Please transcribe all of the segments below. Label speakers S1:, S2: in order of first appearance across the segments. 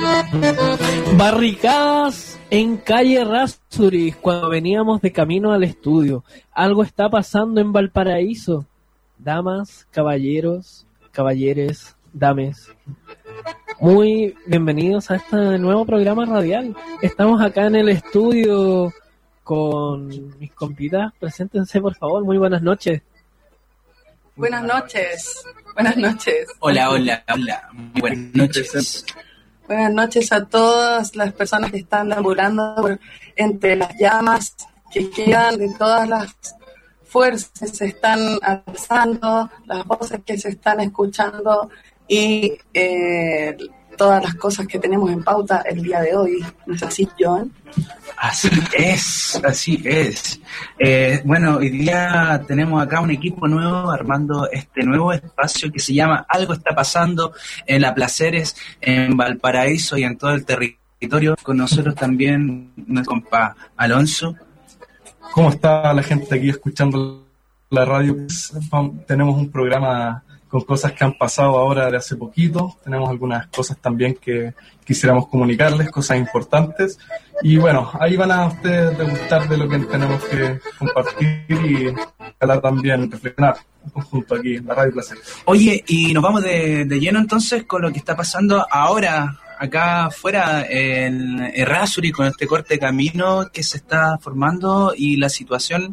S1: Barricadas en calle Errázuriz cuando veníamos de camino al estudio. Algo está pasando en Valparaíso. Damas, caballeros, caballeres, dames. Muy bienvenidos a este nuevo programa radial. Estamos acá en el estudio con mis compitas. Preséntense, por favor. Muy buenas noches.
S2: Buenas noches. Buenas noches.
S3: Hola. Muy buenas noches.
S2: Buenas noches a todas las personas que están deambulando entre las llamas que quedan, de todas las fuerzas que se están alzando, las voces que se están escuchando y todas las cosas que tenemos en pauta el día de hoy. ¿No es así, John?
S3: Así es. Bueno, hoy día tenemos acá un equipo nuevo armando este nuevo espacio que se llama Algo está pasando en La Placeres, en Valparaíso y en todo el territorio. Con nosotros también nuestro compa Alonso.
S4: ¿Cómo está la gente aquí escuchando la radio? Tenemos un programa con cosas que han pasado ahora de hace poquito. Tenemos algunas cosas también que quisiéramos comunicarles, cosas importantes. Y bueno, ahí van a ustedes degustar de lo que tenemos que compartir y ojalá también reflexionar en conjunto aquí en la Radio Placer.
S3: Oye, y nos vamos de lleno entonces con lo que está pasando ahora acá afuera en Errázuriz, con este corte de camino que se está formando y la situación.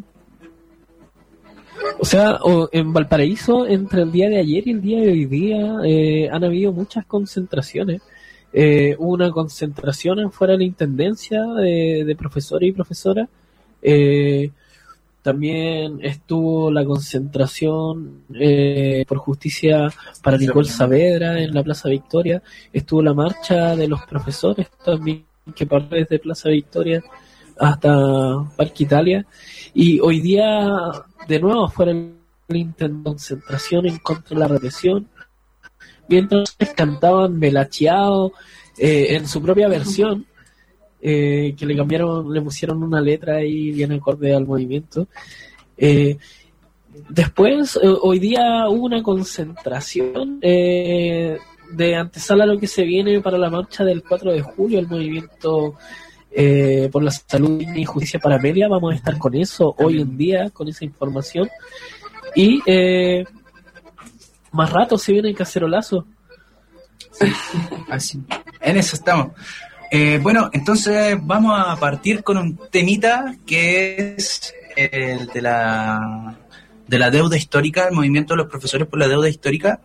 S1: O sea, en Valparaíso, entre el día de ayer y el día de hoy día, han habido muchas concentraciones. Hubo una concentración afuera de la intendencia de profesores y profesoras. También estuvo la concentración por justicia para Nicole Saavedra en la Plaza Victoria. Estuvo la marcha de los profesores también, que partió desde Plaza Victoria hasta Parque Italia. Y hoy día, de nuevo, fuera la concentración en contra de la represión, mientras cantaban Belachiao en su propia versión, que le pusieron una letra ahí bien acorde al movimiento. Después, hoy día hubo una concentración de antesala a lo que se viene para la marcha del 4 de julio, el movimiento por la salud y justicia para Amelia. Vamos a estar con eso hoy en día, con esa información. Y más rato se viene el cacerolazo.
S3: Sí, así. En eso estamos. Bueno, entonces vamos a partir con un temita que es el de la deuda histórica, el movimiento de los profesores por la deuda histórica.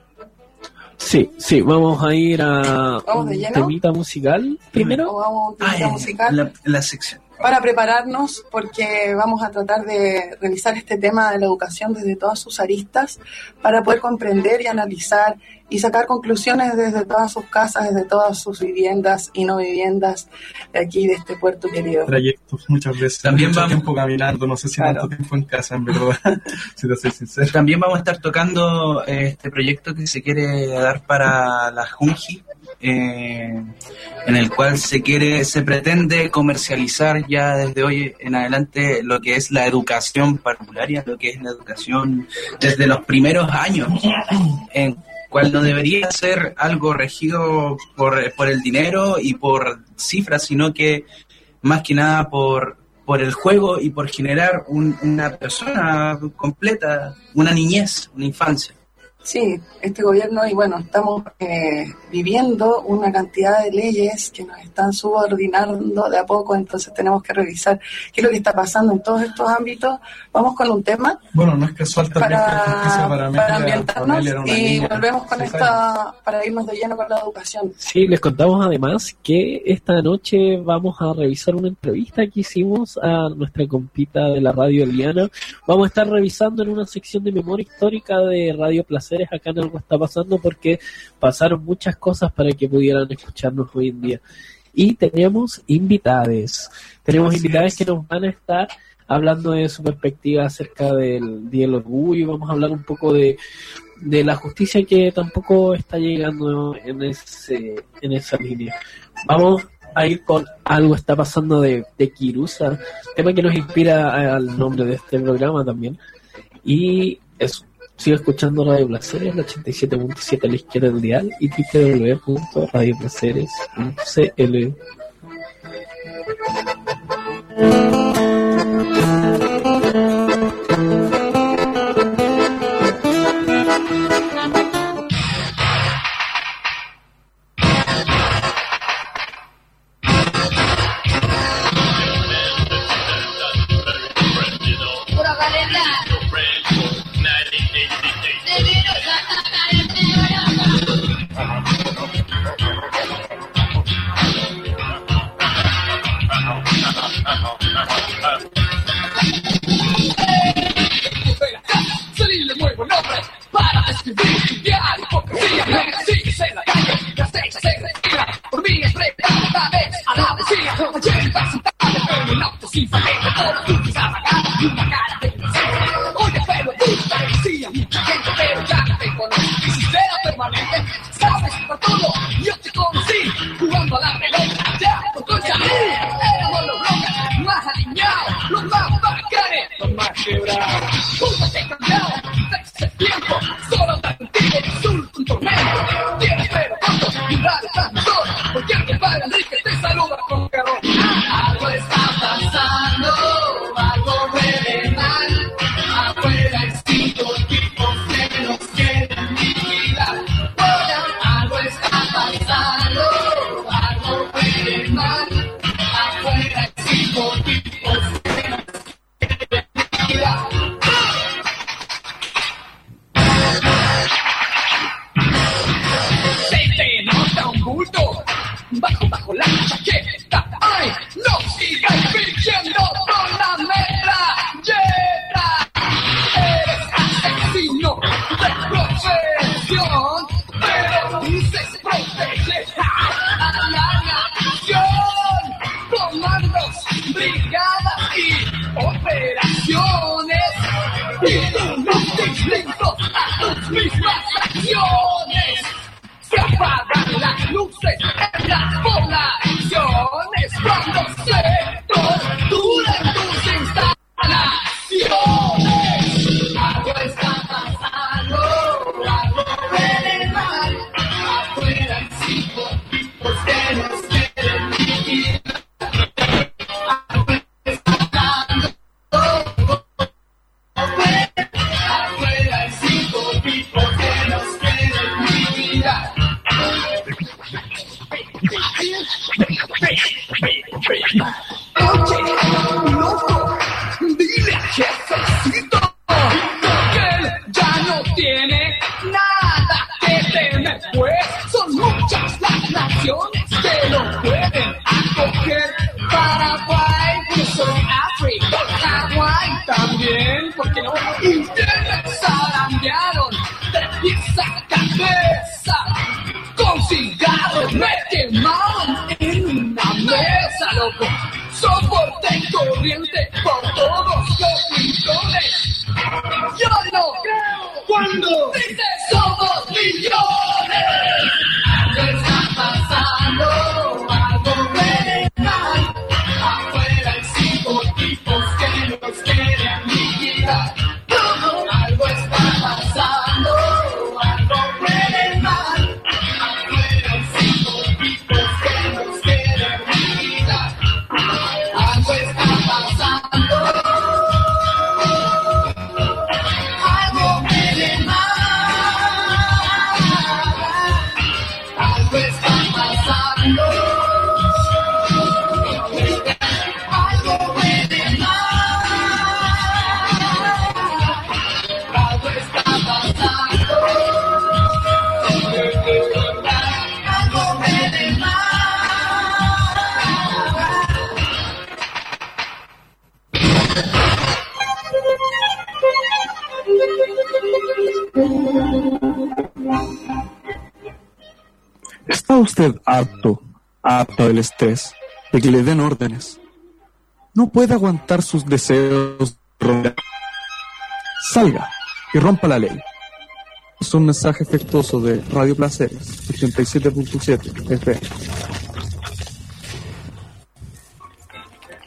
S1: Sí, vamos a ir a un temita musical primero.
S2: Vamos a un temita musical.
S3: La sección.
S2: Para prepararnos, porque vamos a tratar de revisar este tema de la educación desde todas sus aristas, para poder comprender y analizar y sacar conclusiones desde todas sus casas, desde todas sus viviendas y no viviendas de aquí, de este puerto querido.
S4: Trayectos, muchas veces.
S3: También
S4: mucho
S3: vamos
S4: tiempo caminando, no sé si tanto tiempo en casa, en verdad, si te soy sincero.
S3: También vamos a estar tocando este proyecto que se quiere dar para la Junji, en el cual se pretende comercializar ya desde hoy en adelante lo que es la educación parvularia, lo que es la educación desde los primeros años, en cual no debería ser algo regido por el dinero y por cifras, sino que más que nada por el juego y por generar una persona completa, una niñez, una infancia.
S2: Sí, este gobierno, y bueno, estamos viviendo una cantidad de leyes que nos están subordinando de a poco, entonces tenemos que revisar qué es lo que está pasando en todos estos ámbitos. Vamos con un tema.
S4: Bueno, no es casual también que justicia
S2: para ambientarnos y volvemos con para irnos de lleno con la educación.
S1: Sí, les contamos además que esta noche vamos a revisar una entrevista que hicimos a nuestra compita de la radio Eliana. Vamos a estar revisando en una sección de memoria histórica de Radio Placeres acá en Algo está pasando, porque pasaron muchas cosas para que pudieran escucharnos hoy en día. Y tenemos invitades que nos van a estar hablando de su perspectiva acerca del Día del Orgullo. Vamos a hablar un poco de la justicia que tampoco está llegando en esa línea. Vamos a ir con Algo está pasando de Kirusa, tema que nos inspira al nombre de este programa también. Y eso. Sigue escuchando Radio Placeres, la 87.7 a la izquierda del dial y www.radioplaceres.cl.
S5: ¿Está usted harto del estrés, de que le den órdenes? ¿No puede aguantar sus deseos? Salga y rompa la ley. Es un mensaje efectuoso de Radio Placeres, 87.7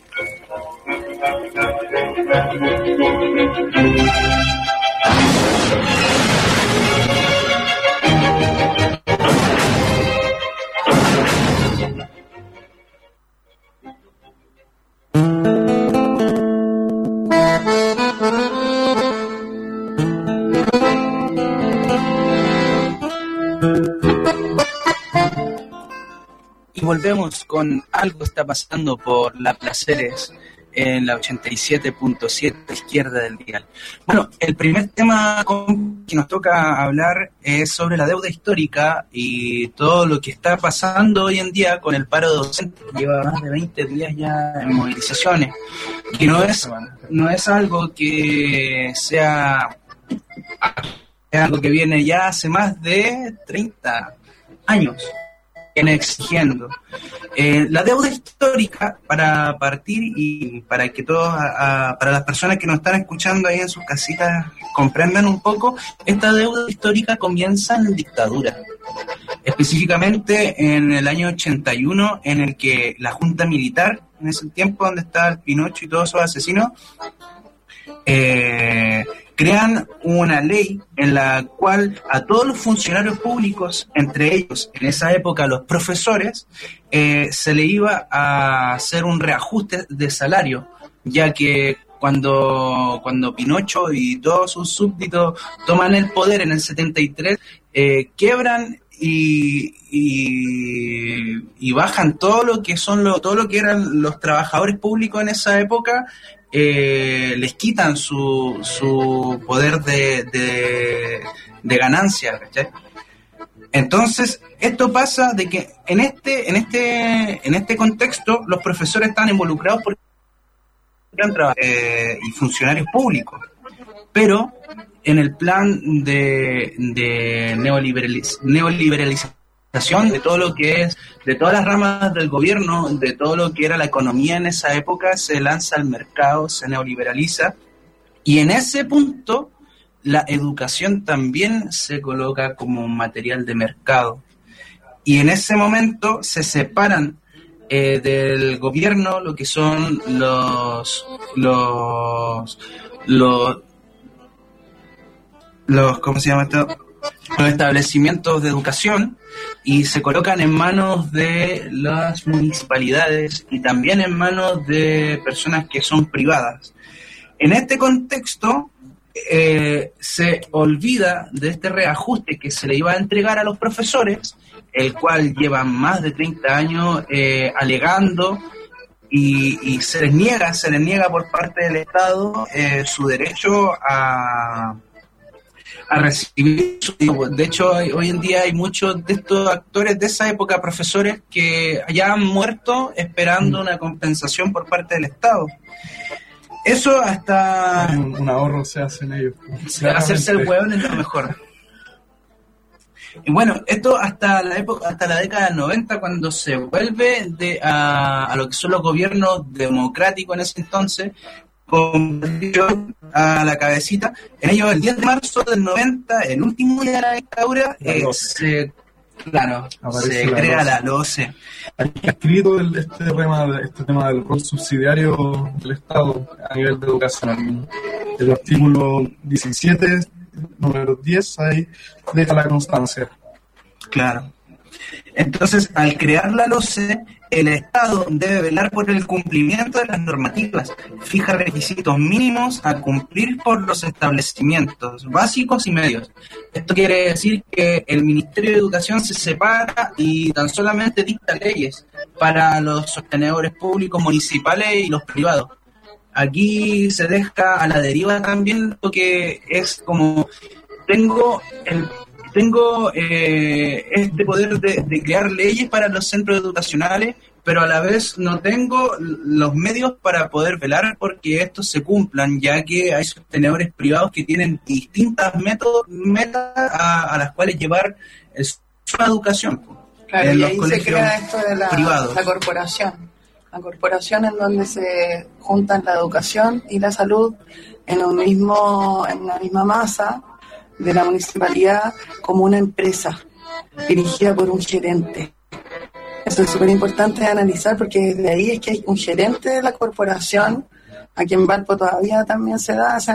S5: FM.
S3: Y volvemos con Algo está pasando por La Placeres en la 87.7 izquierda del dial. Bueno, el primer tema que nos toca hablar es sobre la deuda histórica y todo lo que está pasando hoy en día con el paro docente, que lleva más de 20 días ya en movilizaciones, que no es algo que sea algo que viene ya hace más de 30 años. Viene exigiendo. La deuda histórica, para partir y para que todos, para las personas que nos están escuchando ahí en sus casitas comprendan un poco, esta deuda histórica comienza en dictadura. Específicamente en el año 81, en el que la Junta Militar, en ese tiempo donde estaba Pinochet y todos esos asesinos, crean una ley en la cual a todos los funcionarios públicos, entre ellos en esa época los profesores, se le iba a hacer un reajuste de salario, ya que cuando Pinochet y todos sus súbditos toman el poder en el 73, quiebran y bajan todo lo que eran los trabajadores públicos en esa época. Les quitan su poder de ganancia, ¿cachai? Entonces, esto pasa de que en este contexto los profesores están involucrados porque y funcionarios públicos, pero en el plan de neoliberalización de todo lo que es, de todas las ramas del gobierno, de todo lo que era la economía en esa época, se lanza al mercado, se neoliberaliza, y en ese punto la educación también se coloca como un material de mercado, y en ese momento se separan del gobierno lo que son los ¿cómo se llama esto? Los establecimientos de educación, y se colocan en manos de las municipalidades y también en manos de personas que son privadas. En este contexto se olvida de este reajuste que se le iba a entregar a los profesores, el cual llevan más de 30 años alegando, y se les niega por parte del Estado su derecho a recibir. De hecho, hoy en día hay muchos de estos actores de esa época, profesores, que ya han muerto esperando una compensación por parte del Estado. Eso hasta...
S4: Un ahorro se hace en ellos.
S3: Hacerse el hueón es lo mejor. Y bueno, esto hasta la década del 90, cuando se vuelve a lo que son los gobiernos democráticos en ese entonces, con a la cabecita. En ellos, el 10 de marzo del 90, el último día de la dictadura, se crea la LOCE.
S4: Hay escrito este tema del rol subsidiario del Estado a nivel de educación. El artículo 17, número 10, ahí deja la constancia.
S3: Claro. Entonces, al crear la LOCE, el Estado debe velar por el cumplimiento de las normativas, fija requisitos mínimos a cumplir por los establecimientos básicos y medios. Esto quiere decir que el Ministerio de Educación se separa y tan solamente dicta leyes para los sostenedores públicos, municipales y los privados. Aquí se deja a la deriva también lo que es como tengo este poder de crear leyes para los centros educacionales, pero a la vez no tengo los medios para poder velar porque estos se cumplan, ya que hay sostenedores privados que tienen distintas metas a las cuales llevar su educación.
S2: Claro, y ahí se crea esto de la corporación. La corporación en donde se juntan la educación y la salud en una misma masa de la municipalidad, como una empresa dirigida por un gerente. Eso es súper importante de analizar, porque desde ahí es que hay un gerente de la corporación, aquí en Valpo todavía también se da, se dan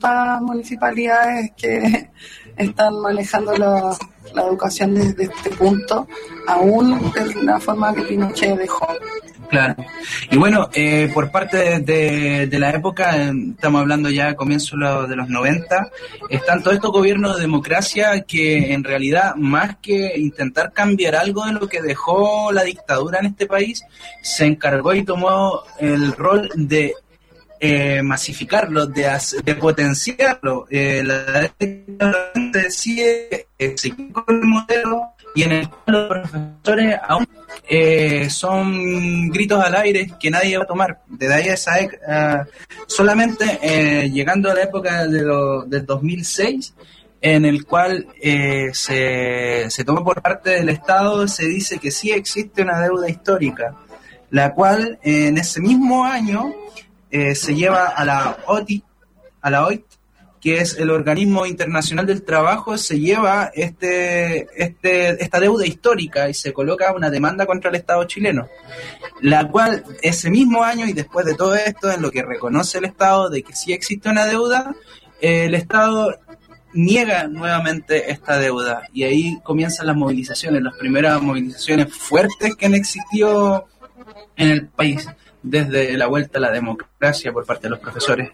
S2: hartas municipalidades que están manejando la educación desde este punto, aún de la forma que Pinochet dejó.
S3: Claro. Y bueno, por parte de la época, estamos hablando ya a comienzos de los 90, están todos estos gobiernos de democracia que en realidad, más que intentar cambiar algo de lo que dejó la dictadura en este país, se encargó y tomó el rol de masificarlo, de potenciarlo. La dictadura decide seguir con el modelo y en el cual los profesores aún son gritos al aire que nadie va a tomar. Desde ahí a esa solamente llegando a la época del 2006, en el cual se toma por parte del Estado, se dice que sí existe una deuda histórica, la cual en ese mismo año se lleva a la OIT, que es el Organismo Internacional del Trabajo, se lleva esta deuda histórica y se coloca una demanda contra el Estado chileno, la cual ese mismo año, y después de todo esto, en lo que reconoce el Estado de que sí existe una deuda, el Estado niega nuevamente esta deuda, y ahí comienzan las movilizaciones, las primeras movilizaciones fuertes que han existido en el país desde la vuelta a la democracia por parte de los profesores.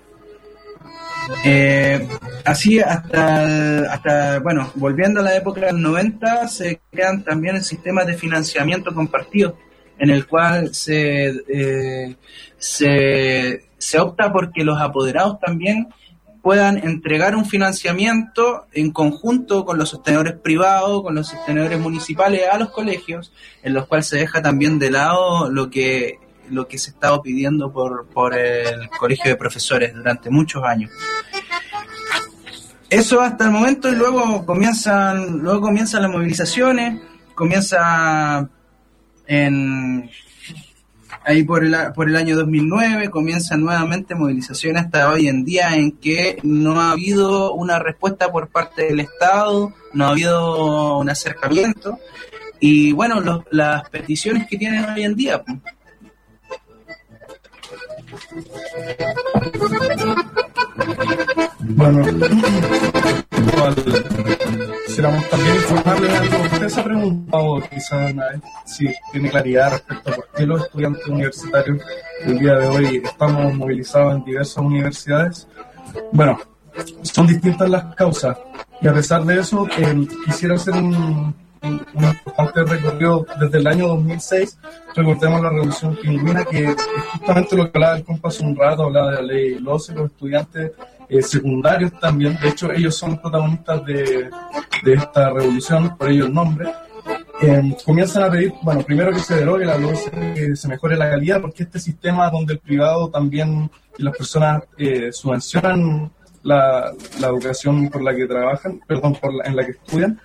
S3: Así hasta bueno, volviendo a la época del 90, se crean también el sistema de financiamiento compartido, en el cual se opta porque los apoderados también puedan entregar un financiamiento en conjunto con los sostenedores privados, con los sostenedores municipales a los colegios, en los cuales se deja también de lado lo que se estaba pidiendo por el colegio de profesores durante muchos años. Eso hasta el momento, y luego comienzan las movilizaciones, ahí por el año 2009 comienzan nuevamente movilizaciones hasta hoy en día, en que no ha habido una respuesta por parte del Estado, no ha habido un acercamiento, y bueno, las peticiones que tienen hoy en día, pues.
S4: Bueno, quisiéramos también informarles algo. Usted se ha preguntado quizás una vez si tiene claridad respecto a por qué los estudiantes universitarios el día de hoy estamos movilizados en diversas universidades. Bueno, son distintas las causas, y a pesar de eso quisiera hacer un importante recorrido desde el año 2006. Recordemos la Revolución Pingüina, que es justamente lo que hablaba el compa hace un rato, hablaba de la ley LOCE, los estudiantes secundarios también. De hecho, ellos son protagonistas de esta revolución, por ello el nombre. Comienzan a pedir, bueno, primero que se derogue la LOCE, que se mejore la calidad, porque este sistema donde el privado también y las personas subvencionan la educación por la que trabajan, en la que estudian,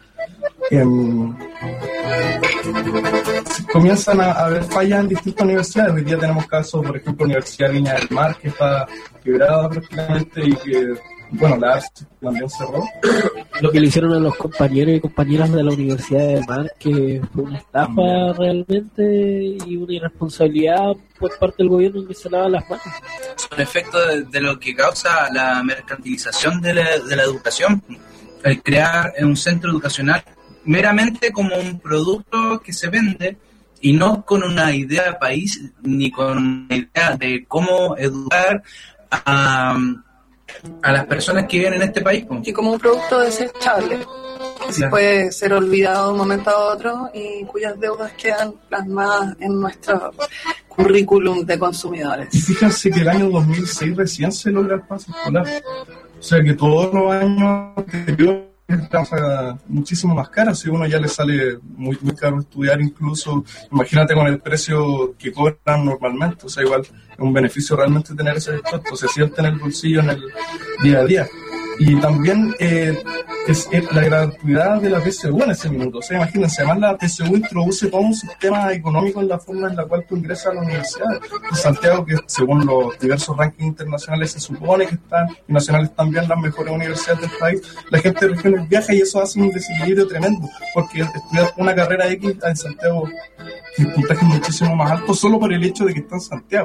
S4: comienzan a haber fallas en distintas universidades. Hoy día tenemos casos, por ejemplo, Universidad de Viña del Mar, que está quebrada prácticamente, y que, bueno, la ARS también cerró.
S1: Lo que le hicieron a los compañeros y compañeras de la Universidad del Mar, que fue una estafa realmente y una irresponsabilidad por parte del gobierno, que se lava las manos.
S3: Son efectos de lo que causa la mercantilización de la educación, el crear un centro educacional meramente como un producto que se vende, y no con una idea de país ni con una idea de cómo educar a las personas que viven en este país.
S2: Y como un producto desechable, que se puede ser olvidado de un momento a otro y cuyas deudas quedan plasmadas en nuestro currículum de consumidores.
S4: Y fíjense que el año 2006 recién se logra el pase escolar. O sea que todos los años anteriores está muchísimo más cara. Si a uno ya le sale muy caro estudiar, incluso imagínate con el precio que cobran normalmente. O sea, igual es un beneficio realmente tener ese descuento, se siente en el bolsillo en el día a día. Y también es la gratuidad de la PSU en ese minuto. O sea, imagínense, además la PSU introduce todo un sistema económico en la forma en la cual tú ingresas a la universidad. En Santiago, que según los diversos rankings internacionales se supone que están, y nacionales también, las mejores universidades del país, la gente de regiones viaja, y eso hace un desequilibrio tremendo, porque estudiar una carrera X en Santiago, el puntaje es muchísimo más alto solo por el hecho de que está en Santiago.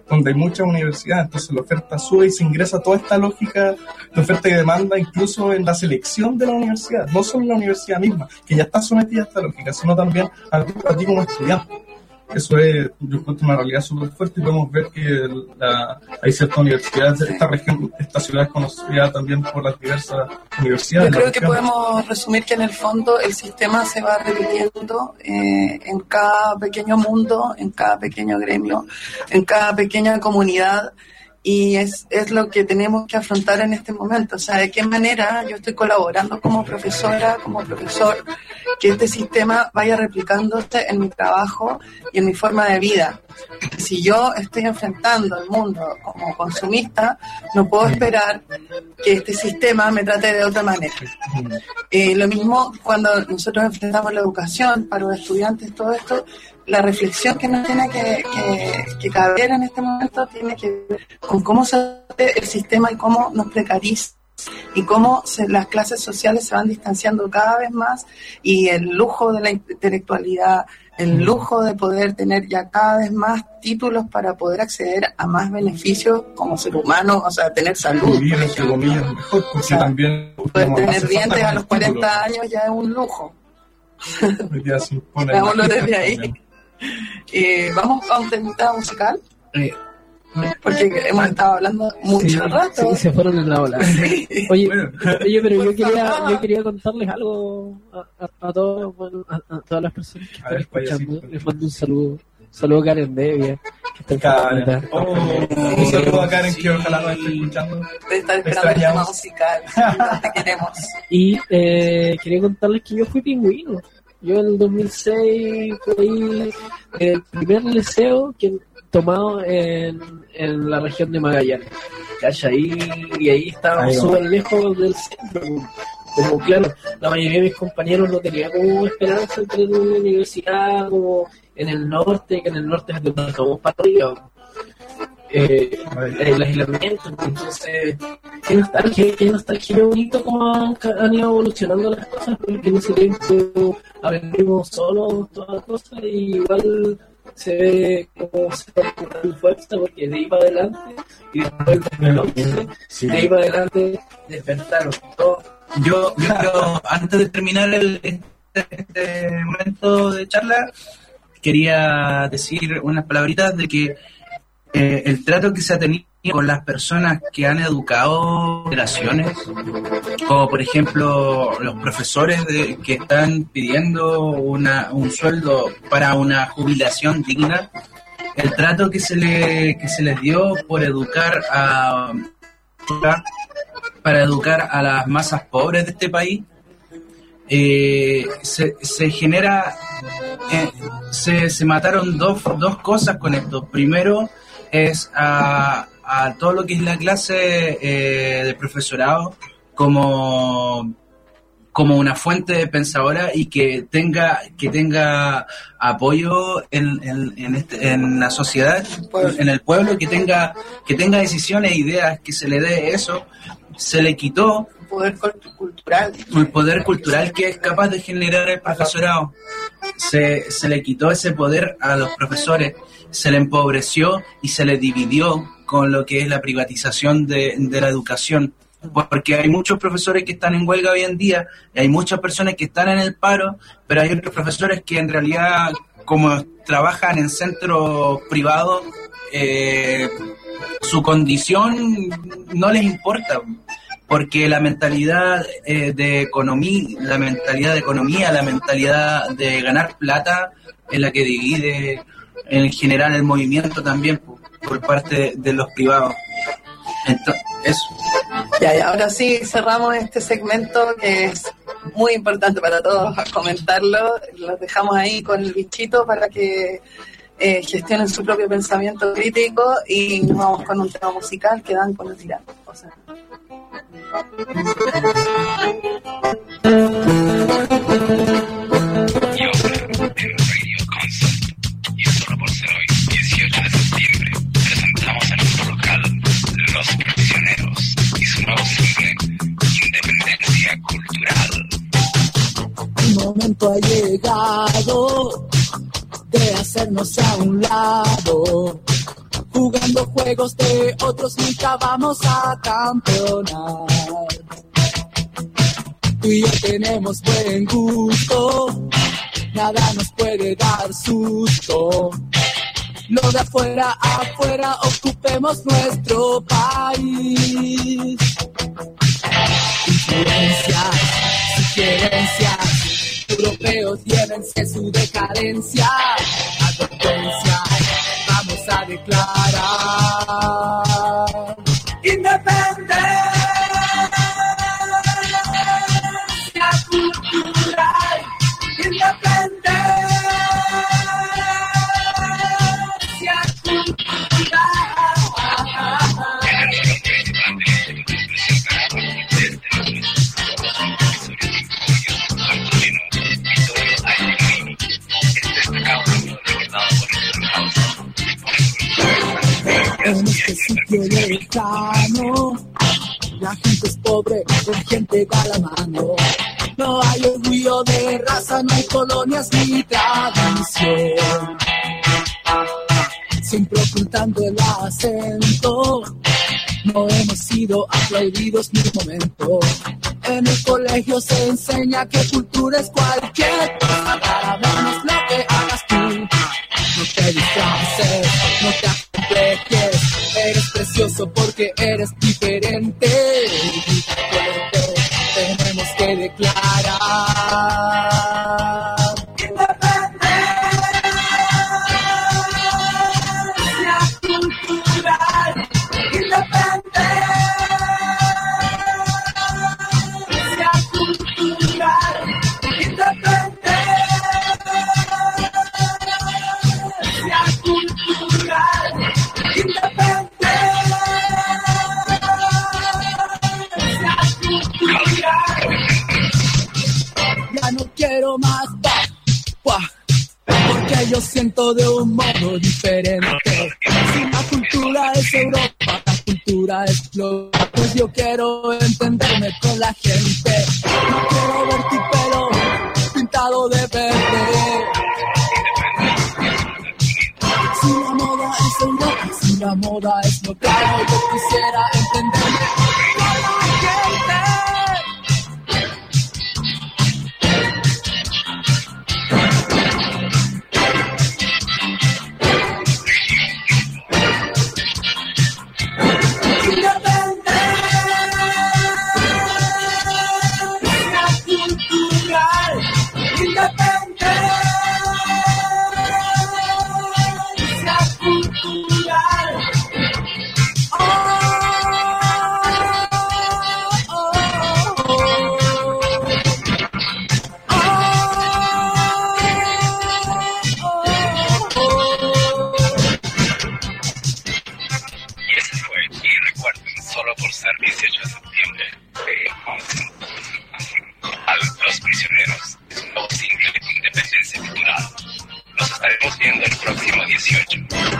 S4: donde hay muchas universidades, entonces la oferta sube y se ingresa toda esta lógica de oferta y demanda incluso en la selección de la universidad, no solo en la universidad misma, que ya está sometida a esta lógica, sino también a ti como estudiante. Eso es, yo encuentro una realidad súper fuerte y podemos ver que hay ciertas universidades de esta región, esta ciudad es conocida también por las diversas universidades.
S2: Yo creo que podemos resumir que en el fondo el sistema se va repitiendo en cada pequeño mundo, en cada pequeño gremio, en cada pequeña comunidad. Y es lo que tenemos que afrontar en este momento. O sea, de qué manera yo estoy colaborando como profesora, como profesor, que este sistema vaya replicándose en mi trabajo y en mi forma de vida. Si yo estoy enfrentando el mundo como consumista, no puedo esperar que este sistema me trate de otra manera. Lo mismo cuando nosotros enfrentamos la educación para los estudiantes, todo esto, la reflexión que nos tiene que caber en este momento tiene que ver con cómo se ve el sistema y cómo nos precariza y cómo las clases sociales se van distanciando cada vez más y el lujo de la intelectualidad, el lujo de poder tener ya cada vez más títulos para poder acceder a más beneficios como ser humano, o sea, tener salud.
S4: Vivir, entre comillas, mejor, porque o sea, también
S2: poder tener dientes a los 40 años ya es un lujo. Veámoslo desde ahí. Vamos a un tema musical. Porque hemos estado hablando mucho rato.
S1: Sí, se fueron en la ola. Oye, pero yo quería contarles algo a todas las personas que están escuchando. Les mando un saludo a Karen Devia, que está en
S4: un saludo a Karen, que ojalá nos esté escuchando.
S2: Debe estar esperando el tema musical. Te queremos.
S1: Y quería contarles que yo fui pingüino. Yo en el 2006 fui el primer liceo que tomado en la región de Magallanes. Y ahí estábamos súper lejos del centro. Como claro, la mayoría de mis compañeros no tenía como esperanza de entrar en una universidad como en el norte, que en el norte es donde estamos para arriba. El aislamiento, entonces qué nostalgia, qué bonito como han ido evolucionando las cosas, porque en ese tiempo aprendimos solos todas las cosas y igual se ve como se va con fuerza, porque de ahí para adelante y después de ahí para adelante despertaron todos.
S3: Yo creo, antes de terminar este momento de charla, quería decir unas palabritas de que el trato que se ha tenido con las personas que han educado generaciones, como por ejemplo los profesores que están pidiendo un sueldo para una jubilación digna, el trato que se les dio por educar para educar a las masas pobres de este país, se genera, se mataron dos cosas con esto. Primero es a todo lo que es la clase de profesorado como una fuente pensadora y que tenga apoyo en la sociedad, en el pueblo, que tenga decisiones, ideas, que se le dé eso. Se le quitó el poder cultural que es capaz de generar el profesorado. Se le quitó ese poder a los profesores, se le empobreció y se le dividió con lo que es la privatización de la educación, porque hay muchos profesores que están en huelga hoy en día, y hay muchas personas que están en el paro, pero hay otros profesores que en realidad, como trabajan en centros privados, su condición no les importa, porque la mentalidad de economía, la mentalidad de ganar plata es la que divide en general el movimiento también por parte de los privados. Entonces, eso.
S2: Ya, y ahora sí cerramos este segmento que es muy importante para todos comentarlo. Los dejamos ahí con el bichito para que gestionen su propio pensamiento crítico y nos vamos con un tema musical que dan con el tirante. O sea,
S6: y solo por ser hoy, 18 de septiembre, presentamos en nuestro local Los Prisioneros y su nuevo single, Independencia Cultural.
S7: El momento ha llegado de hacernos a un lado, jugando juegos de otros nunca vamos a campeonar. Tú y yo tenemos buen gusto, nada nos puede dar susto. Lo de afuera, afuera, ocupemos nuestro país. Influencias, sugerencias, europeos llévense su decadencia. Advertencia, vamos a declarar independencia cultural, independencia en este sitio lejano, la gente es pobre, con gente va a la mano. No hay orgullo de raza, no hay colonias ni tradición. Siempre ocultando el acento, no hemos sido aplaudidos ni un momento. En el colegio se enseña que cultura es cualquier cosa. Para vernos lo que hagas tú, no te disfraces, no te acomplejes. Eres precioso porque eres diferente. Tenemos que declarar independencia cultural, independencia cultural, independencia cultural, independencia cultural. Ya no quiero más porque yo siento de un modo diferente. Si la cultura es Europa, la cultura es global, pues yo quiero entenderme con la gente. No quiero ver tu pelo pintado de verde. Si la moda es Europa, si la moda es local, yo quisiera entenderme con la gente.
S6: Los prisioneros, un nuevo single de Independencia Cultural. Nos estaremos viendo el próximo 18.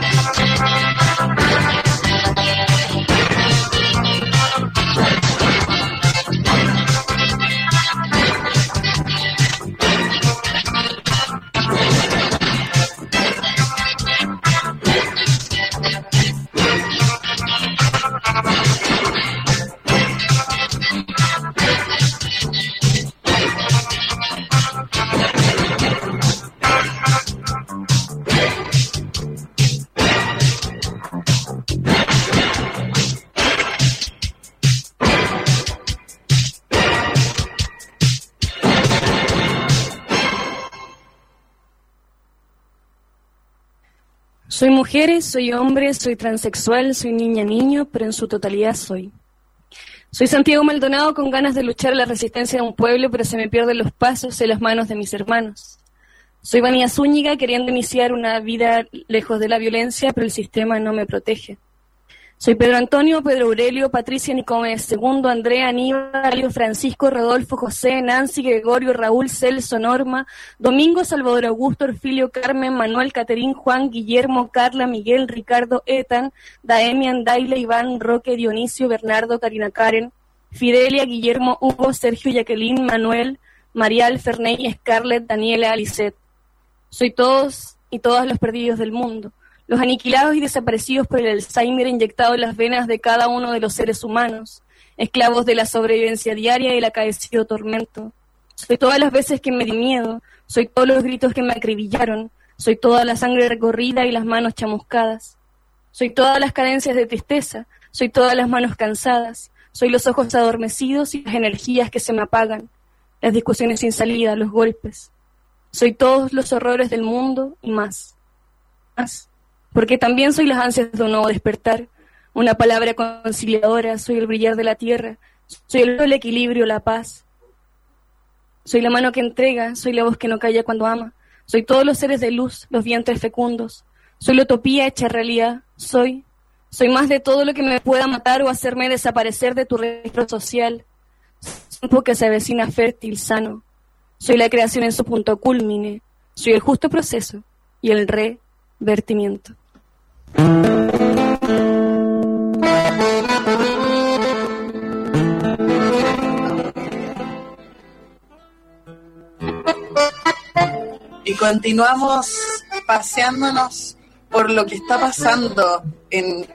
S8: Soy mujer, soy hombre, soy transexual, soy niña, niño, pero en su totalidad soy. Soy Santiago Maldonado con ganas de luchar a la resistencia de un pueblo, pero se me pierden los pasos en las manos de mis hermanos. Soy Vania Zúñiga queriendo iniciar una vida lejos de la violencia, pero el sistema no me protege. Soy Pedro Antonio, Pedro Aurelio, Patricia Nicomedes II, Andrea, Aníbal, Francisco, Rodolfo, José, Nancy, Gregorio, Raúl, Celso, Norma, Domingo, Salvador Augusto, Orfilio, Carmen, Manuel, Caterín, Juan, Guillermo, Carla, Miguel, Ricardo, Etan, Daemian, Daila, Iván, Roque, Dionisio, Bernardo, Karina Karen, Fidelia, Guillermo, Hugo, Sergio, Jacqueline, Manuel, Marial, Ferney, Scarlett, Daniela, Lisette. Soy todos y todas los perdidos del mundo. los aniquilados y desaparecidos por el Alzheimer inyectado en las venas de cada uno de los seres humanos, esclavos de la sobrevivencia diaria y el acaecido tormento. Soy todas las veces que me di miedo, soy todos los gritos que me acribillaron, soy toda la sangre recorrida y las manos chamuscadas. Soy todas las cadencias de tristeza, soy todas las manos cansadas, soy los ojos adormecidos y las energías que se me apagan, las discusiones sin salida, los golpes. Soy todos los horrores del mundo y más. Más. Porque también soy las ansias de un nuevo despertar, una palabra conciliadora, soy el brillar de la tierra, soy el equilibrio, la paz. Soy la mano que entrega, soy la voz que no calla cuando ama, soy todos los seres de luz, los vientres fecundos, soy la utopía hecha realidad, soy más de todo lo que me pueda matar o hacerme desaparecer de tu registro social, tiempo que se avecina fértil, sano, soy la creación en su punto culmine, soy el justo proceso y el revertimiento.
S2: Y continuamos paseándonos por lo que está pasando en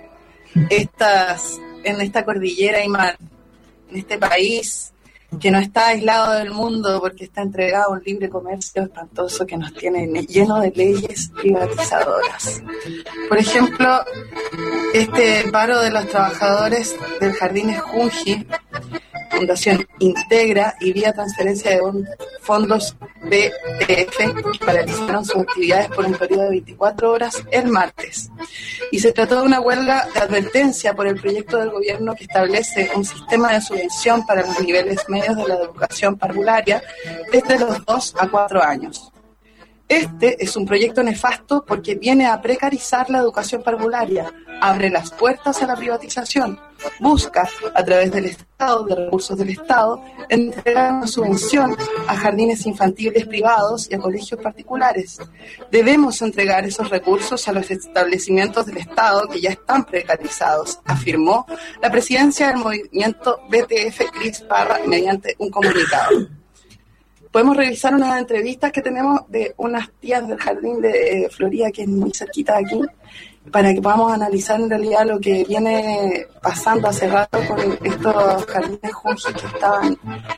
S2: esta cordillera y mar, en este país que no está aislado del mundo porque está entregado a un libre comercio espantoso que nos tiene lleno de leyes privatizadoras. Por ejemplo, este paro de los trabajadores del Jardín Junji, Fundación Integra y vía transferencia de fondos BTF paralizaron sus actividades por un periodo de 24 horas el martes. Y se trató de una huelga de advertencia por el proyecto del gobierno que establece un sistema de subvención para los niveles medios de la educación parvularia desde los 2 a 4 años. Este es un proyecto nefasto porque viene a precarizar la educación parvularia, abre las puertas a la privatización, busca, a través del Estado, de recursos del Estado, entregar una subvención a jardines infantiles privados y a colegios particulares. Debemos entregar esos recursos a los establecimientos del Estado que ya están precarizados, afirmó la presidencia del movimiento BTF, Cris Parra, mediante un comunicado. Podemos revisar unas entrevistas que tenemos de unas tías del jardín de Florida, que es muy cerquita de aquí, para que podamos analizar en realidad lo que viene pasando hace rato con estos jardines Junji que estaban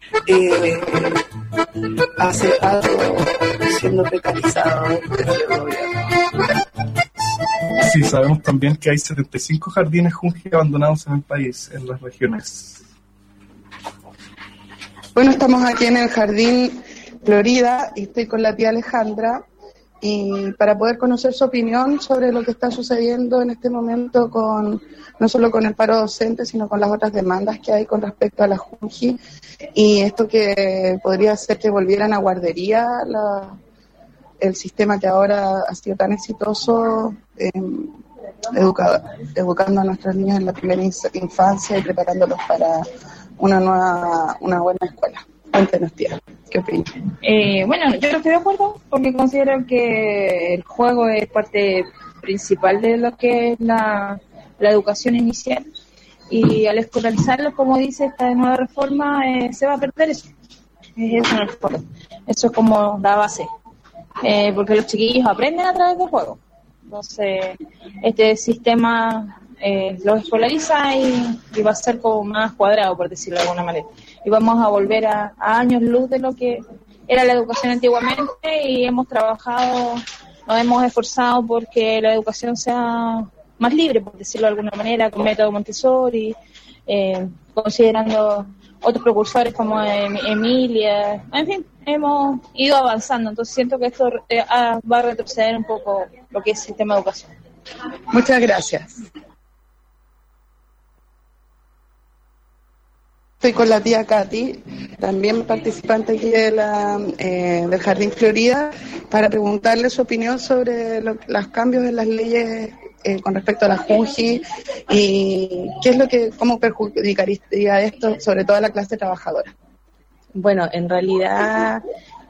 S2: hace rato siendo precarizados desde el gobierno.
S4: Sí, sabemos también que hay 75 jardines Junji abandonados en el país, en las regiones.
S2: Bueno, estamos aquí en el Jardín Florida y estoy con la tía Alejandra y para poder conocer su opinión sobre lo que está sucediendo en este momento no solo con el paro docente, sino con las otras demandas que hay con respecto a la Junji y esto que podría ser que volvieran a guardería el sistema que ahora ha sido tan exitoso educando a nuestros niños en la primera infancia y preparándolos para una buena escuela. Cuéntenos, tía, ¿qué opinas?
S9: Bueno, yo no estoy de acuerdo porque considero que el juego es parte principal de lo que es la educación inicial y al escolarizarlos, como dice esta nueva reforma, se va a perder eso. Eso en el juego. Eso es como la base, porque los chiquillos aprenden a través del juego. Entonces, este sistema los escolariza y va a ser como más cuadrado, por decirlo de alguna manera. Y vamos a volver a años luz de lo que era la educación antiguamente y nos hemos esforzado porque la educación sea más libre, por decirlo de alguna manera, con método Montessori, considerando otros precursores como Emilia, en fin, hemos ido avanzando. Entonces siento que esto va a retroceder un poco lo que es el sistema de educación.
S2: Muchas gracias. Estoy con la tía Katy, también participante aquí del Jardín Florida, para preguntarle su opinión sobre los cambios en las leyes con respecto a la Junji y cómo perjudicaría esto sobre todo a la clase trabajadora.
S9: Bueno, en realidad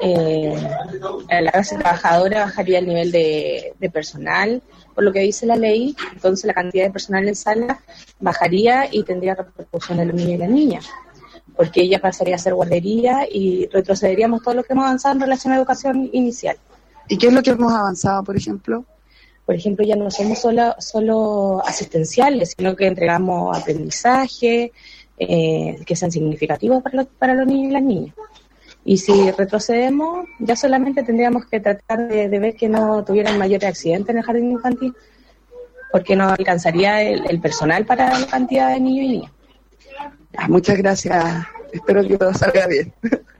S9: la clase trabajadora bajaría el nivel de personal, por lo que dice la ley, entonces la cantidad de personal en sala bajaría y tendría repercusión en los niños y las niñas, porque ella pasaría a ser guardería y retrocederíamos todo lo que hemos avanzado en relación a educación inicial.
S2: ¿Y qué es lo que hemos avanzado, por ejemplo?
S9: por ejemplo, ya no somos solo asistenciales, sino que entregamos aprendizaje que sean significativos para los niños y las niñas. Y si retrocedemos, ya solamente tendríamos que tratar de ver que no tuvieran mayores accidentes en el jardín infantil, porque no alcanzaría el personal para la cantidad de niños y niñas.
S2: Muchas gracias. Espero que todo salga bien.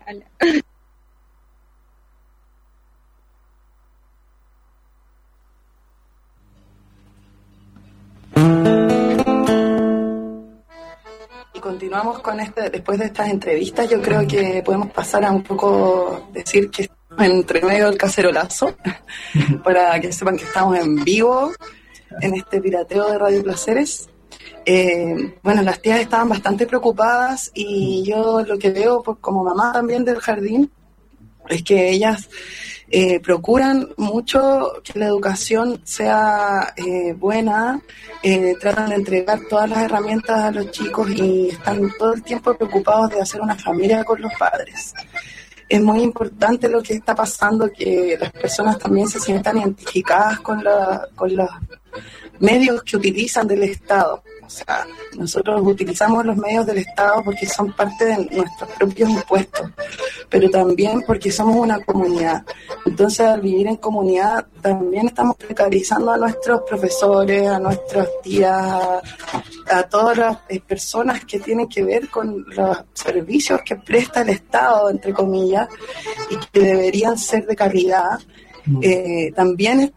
S2: Y continuamos con después de estas entrevistas. Yo creo que podemos pasar a un poco decir que estamos entre medio del cacerolazo, para que sepan que estamos en vivo en este pirateo de Radio Placeres. Bueno, las tías estaban bastante preocupadas y yo lo que veo, pues, como mamá también del jardín, es que ellas procuran mucho que la educación sea buena, tratan de entregar todas las herramientas a los chicos y están todo el tiempo preocupados de hacer una familia con los padres. Es muy importante lo que está pasando, que las personas también se sientan identificadas con los medios que utilizan del Estado. O sea, nosotros utilizamos los medios del Estado porque son parte de nuestros propios impuestos, pero también porque somos una comunidad. Entonces, al vivir en comunidad, también estamos precarizando a nuestros profesores, a nuestras tías, a todas las personas que tienen que ver con los servicios que presta el Estado, entre comillas, y que deberían ser de calidad. También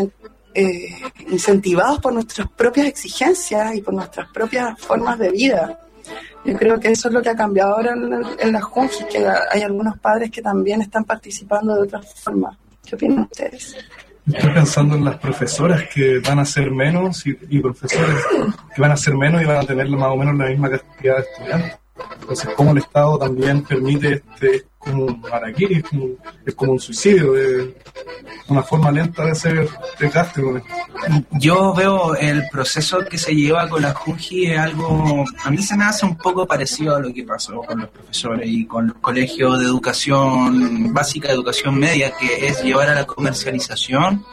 S2: incentivados por nuestras propias exigencias y por nuestras propias formas de vida. Yo creo que eso es lo que ha cambiado ahora en la Junji, que hay algunos padres que también están participando de otra forma. ¿Qué opinan ustedes?
S4: Estoy pensando en las profesoras que van a ser menos y profesores que van a ser menos y van a tener más o menos la misma cantidad de estudiantes. Entonces, como el Estado también permite como un harakiri, es como un suicidio, una forma lenta de hacer desgaste con esto.
S3: Yo veo el proceso que se lleva con la Junji es algo, a mí se me hace un poco parecido a lo que pasó con los profesores y con los colegios de educación básica, de educación media, que es llevar a la comercialización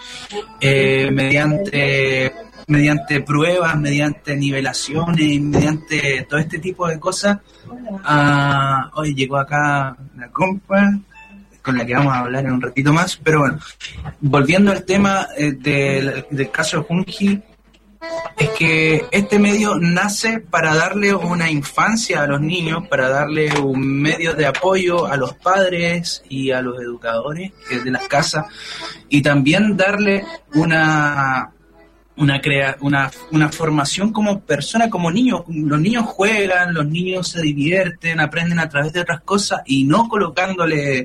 S3: mediante pruebas, mediante nivelaciones, mediante todo este tipo de cosas. Hoy llegó acá la compa con la que vamos a hablar en un ratito más, pero bueno, volviendo al tema del caso Junji, es que este medio nace para darle una infancia a los niños, para darle un medio de apoyo a los padres y a los educadores de las casas, y también darle una formación como persona, como niños. Los niños juegan, los niños se divierten, aprenden a través de otras cosas y no colocándole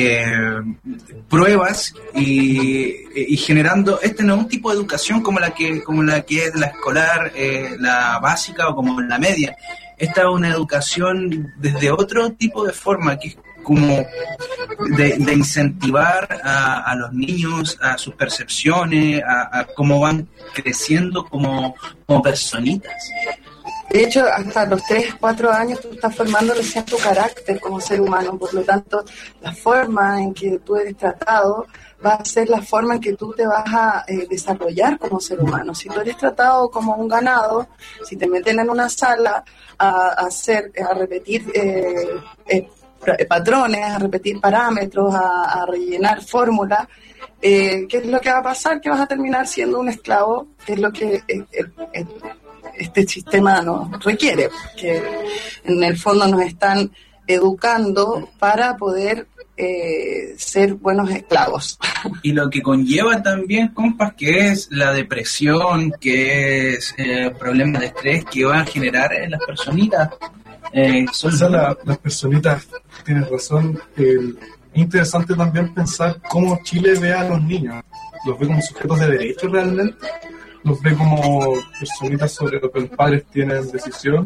S3: pruebas y generando. Este no es un tipo de educación como la que es la escolar, la básica o como la media. Esta es una educación desde otro tipo de forma, que es como de incentivar a los niños, a sus percepciones, a cómo van creciendo como personitas.
S2: De hecho, hasta los 3, 4 años tú estás formando recién tu carácter como ser humano, por lo tanto, la forma en que tú eres tratado va a ser la forma en que tú te vas a desarrollar como ser humano. Si tú eres tratado como un ganado, si te meten en una sala a repetir patrones, a repetir parámetros, a rellenar fórmulas, ¿qué es lo que va a pasar? Que vas a terminar siendo un esclavo, que es lo que este sistema nos requiere, que en el fondo nos están educando para poder ser buenos esclavos.
S3: Y lo que conlleva también, compas, que es la depresión, que es problemas de estrés que van a generar en las personitas.
S4: Las personitas tienen razón. Es interesante también pensar cómo Chile ve a los niños. ¿Los ve como sujetos de derecho realmente? ¿Los ve como personitas sobre lo que los padres tienen decisión?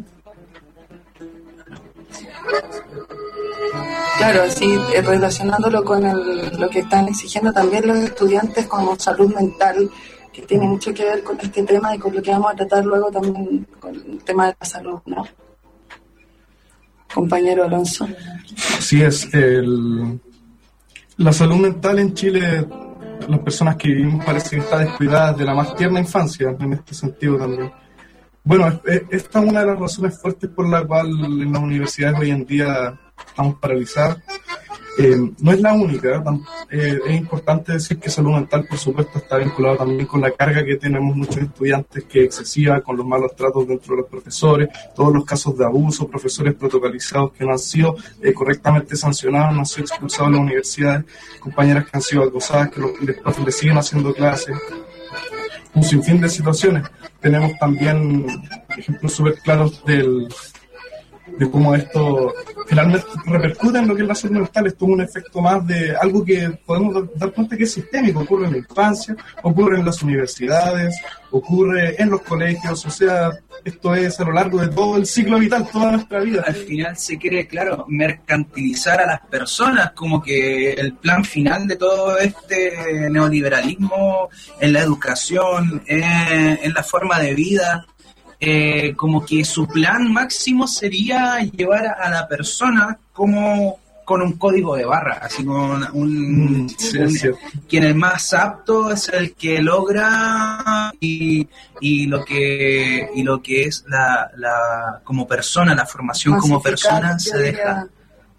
S2: Claro, sí, relacionándolo con lo que están exigiendo también los estudiantes como salud mental, que tiene mucho que ver con este tema y con lo que vamos a tratar luego también con el tema de la salud, ¿no? Compañero Alonso.
S4: Así es, la salud mental en Chile las personas que vivimos parece que están descuidadas de la más tierna infancia, en este sentido también. Bueno, esta es una de las razones fuertes por la cual en las universidades hoy en día estamos paralizadas. No es la única, es importante decir que salud mental, por supuesto, está vinculado también con la carga que tenemos muchos estudiantes, que es excesiva, con los malos tratos dentro de los profesores, todos los casos de abuso, profesores protocolizados que no han sido correctamente sancionados, no han sido expulsados de las universidades, compañeras que han sido acosadas, que los profes les siguen haciendo clases, un sinfín de situaciones. Tenemos también ejemplos súper claros de cómo esto finalmente repercute en lo que es la salud mental. Esto es un efecto más de algo que podemos dar cuenta que es sistémico, ocurre en la infancia, ocurre en las universidades, ocurre en los colegios, o sea, esto es a lo largo de todo el ciclo vital, toda nuestra vida.
S3: Al final se quiere, claro, mercantilizar a las personas, como que el plan final de todo este neoliberalismo en la educación, en la forma de vida, como que su plan máximo sería llevar a la persona como con un código de barra, así con quien es más apto es el que logra y lo que es la como persona, la formación como persona se deja.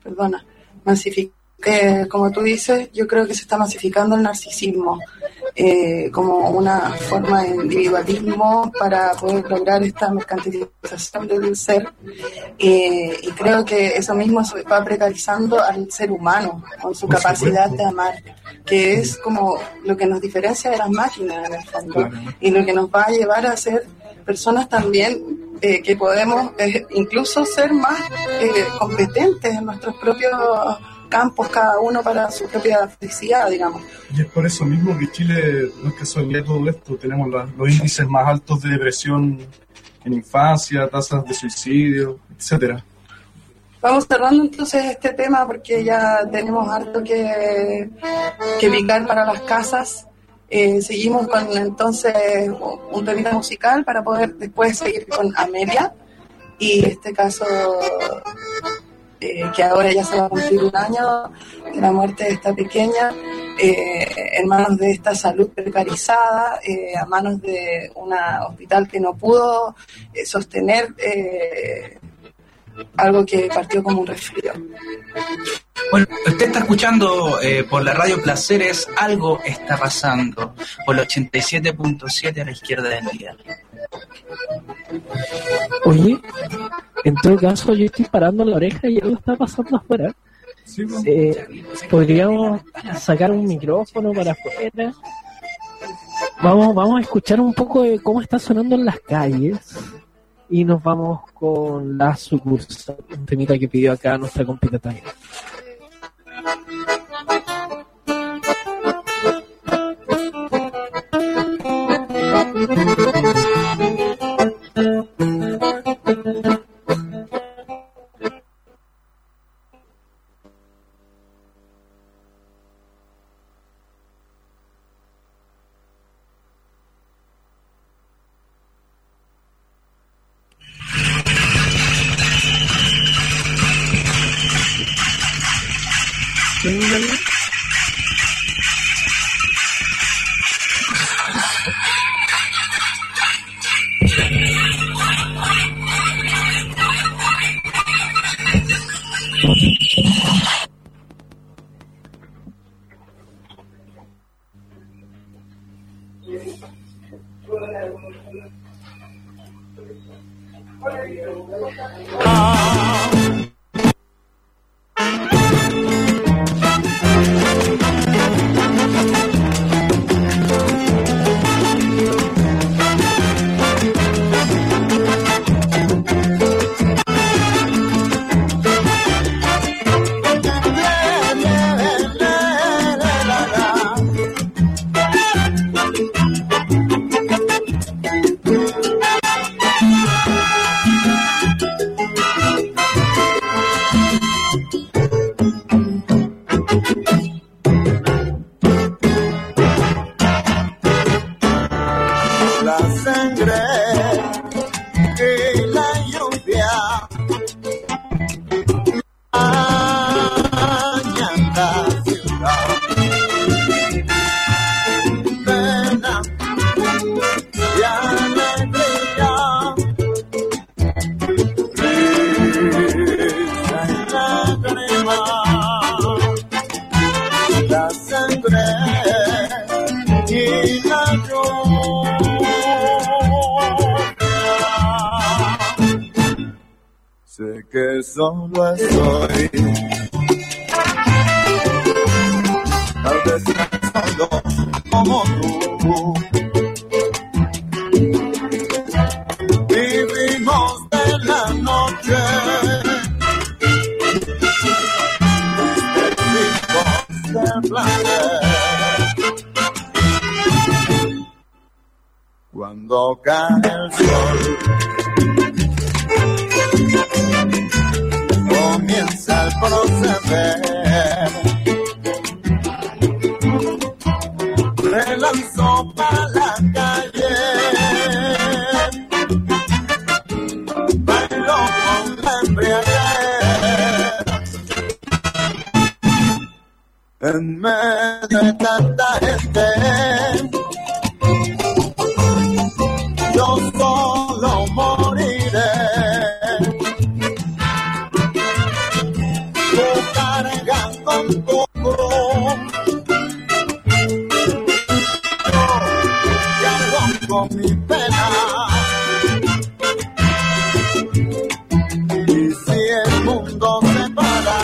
S2: Como tú dices, yo creo que se está masificando el narcisismo como una forma de individualismo para poder lograr esta mercantilización del ser, y creo que eso mismo se va precarizando al ser humano con su capacidad de amar, que es como lo que nos diferencia de las máquinas en el fondo, claro, y lo que nos va a llevar a ser personas también que podemos incluso ser más competentes en nuestros propios campos, cada uno para su propia felicidad, digamos.
S4: Y es por eso mismo que Chile, no es casualidad todo esto, tenemos los índices más altos de depresión en infancia, tasas de suicidio, etcétera.
S2: Vamos cerrando entonces este tema porque ya tenemos harto que picar para las casas. Seguimos con entonces un temita musical para poder después seguir con Amelia, y en este caso que ahora ya se va a cumplir un año de la muerte de esta pequeña, en manos de esta salud precarizada, a manos de un hospital que no pudo sostener algo que partió como un resfrío.
S3: Bueno, usted está escuchando por la radio Placeres Algo Está Pasando, por el 87.7 a la izquierda del día.
S1: Oye, en todo caso yo estoy parando la oreja y algo está pasando afuera.
S4: Sí,
S1: podríamos sacar un micrófono para afuera. Vamos a escuchar un poco de cómo está sonando en las calles y nos vamos con la sucursal, un temita que pidió acá nuestra compita Tania.
S10: que solo estoy. Tal vez solo como tú. Vivimos de la noche. De placer. Cuando cae el sol, comienza el proceder. Me lanzó para la calle, bailó con la embriaguez. En medio de tanta gente, yo solo moriré. Tú cargas con tu cruz, yo cargo con mi pena. Y si el mundo se para,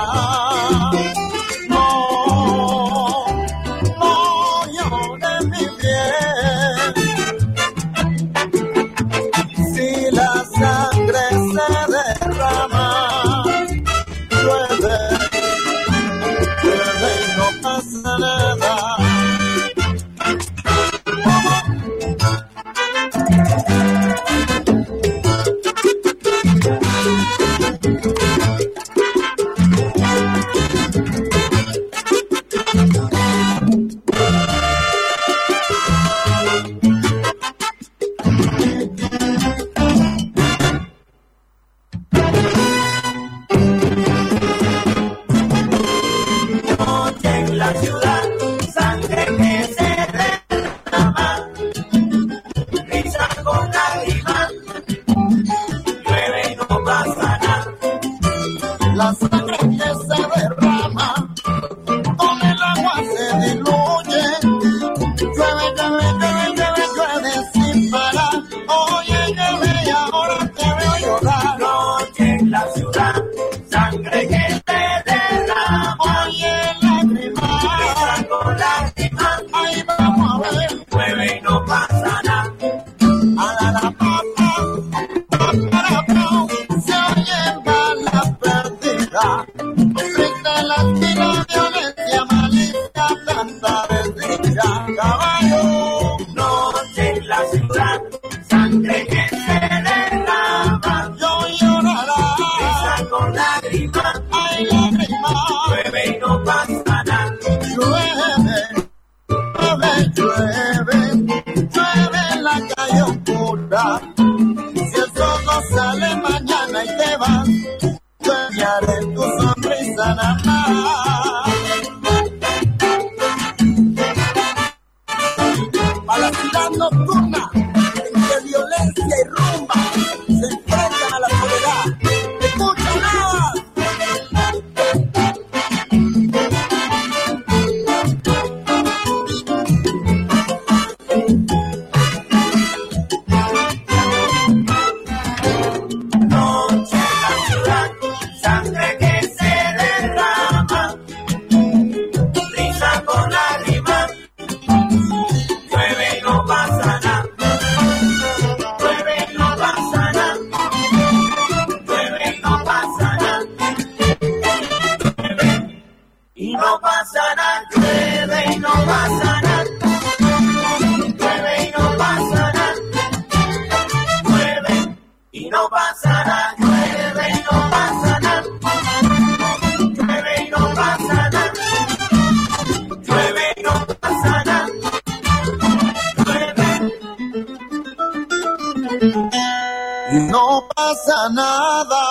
S10: no pasa nada.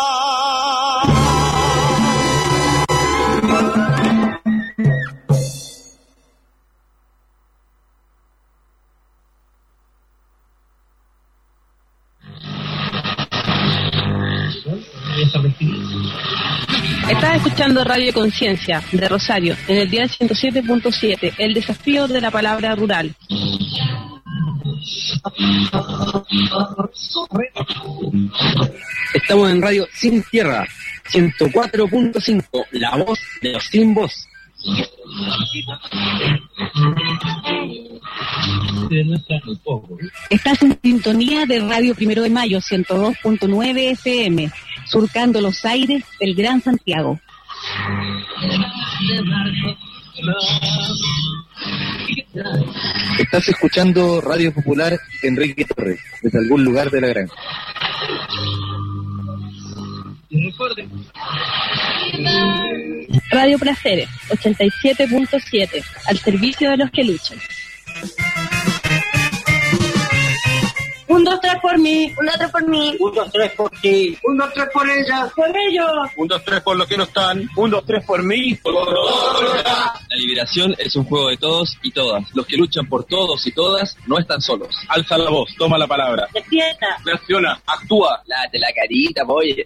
S11: Estás escuchando Radio Conciencia de Rosario en el dial 107.7, el desafío de la palabra rural.
S12: Estamos en Radio Sin Tierra, 104.5, la voz de los sin voz.
S11: Estás en sintonía de Radio 1 de Mayo, 102.9 FM, surcando los aires del Gran Santiago.
S12: Estás escuchando Radio Popular Enrique Torres, desde algún lugar de la granja.
S11: Radio Placeres, 87.7, al servicio de los que luchan.
S13: 1, 2, 3 por mí.
S14: 1, 2, 3 por mí.
S15: 1, 2, 3 por ti.
S13: 1, 2, 3 por ella. Por ellos.
S15: 1, 2, 3 por los que no están. 1, 2, 3 por mí.
S16: La liberación es un juego de todos y todas. Los que luchan por todos y todas no están solos.
S15: Alza la voz, toma la palabra.
S13: Despierta.
S15: Reacciona, actúa.
S16: Lávate la carita, oye.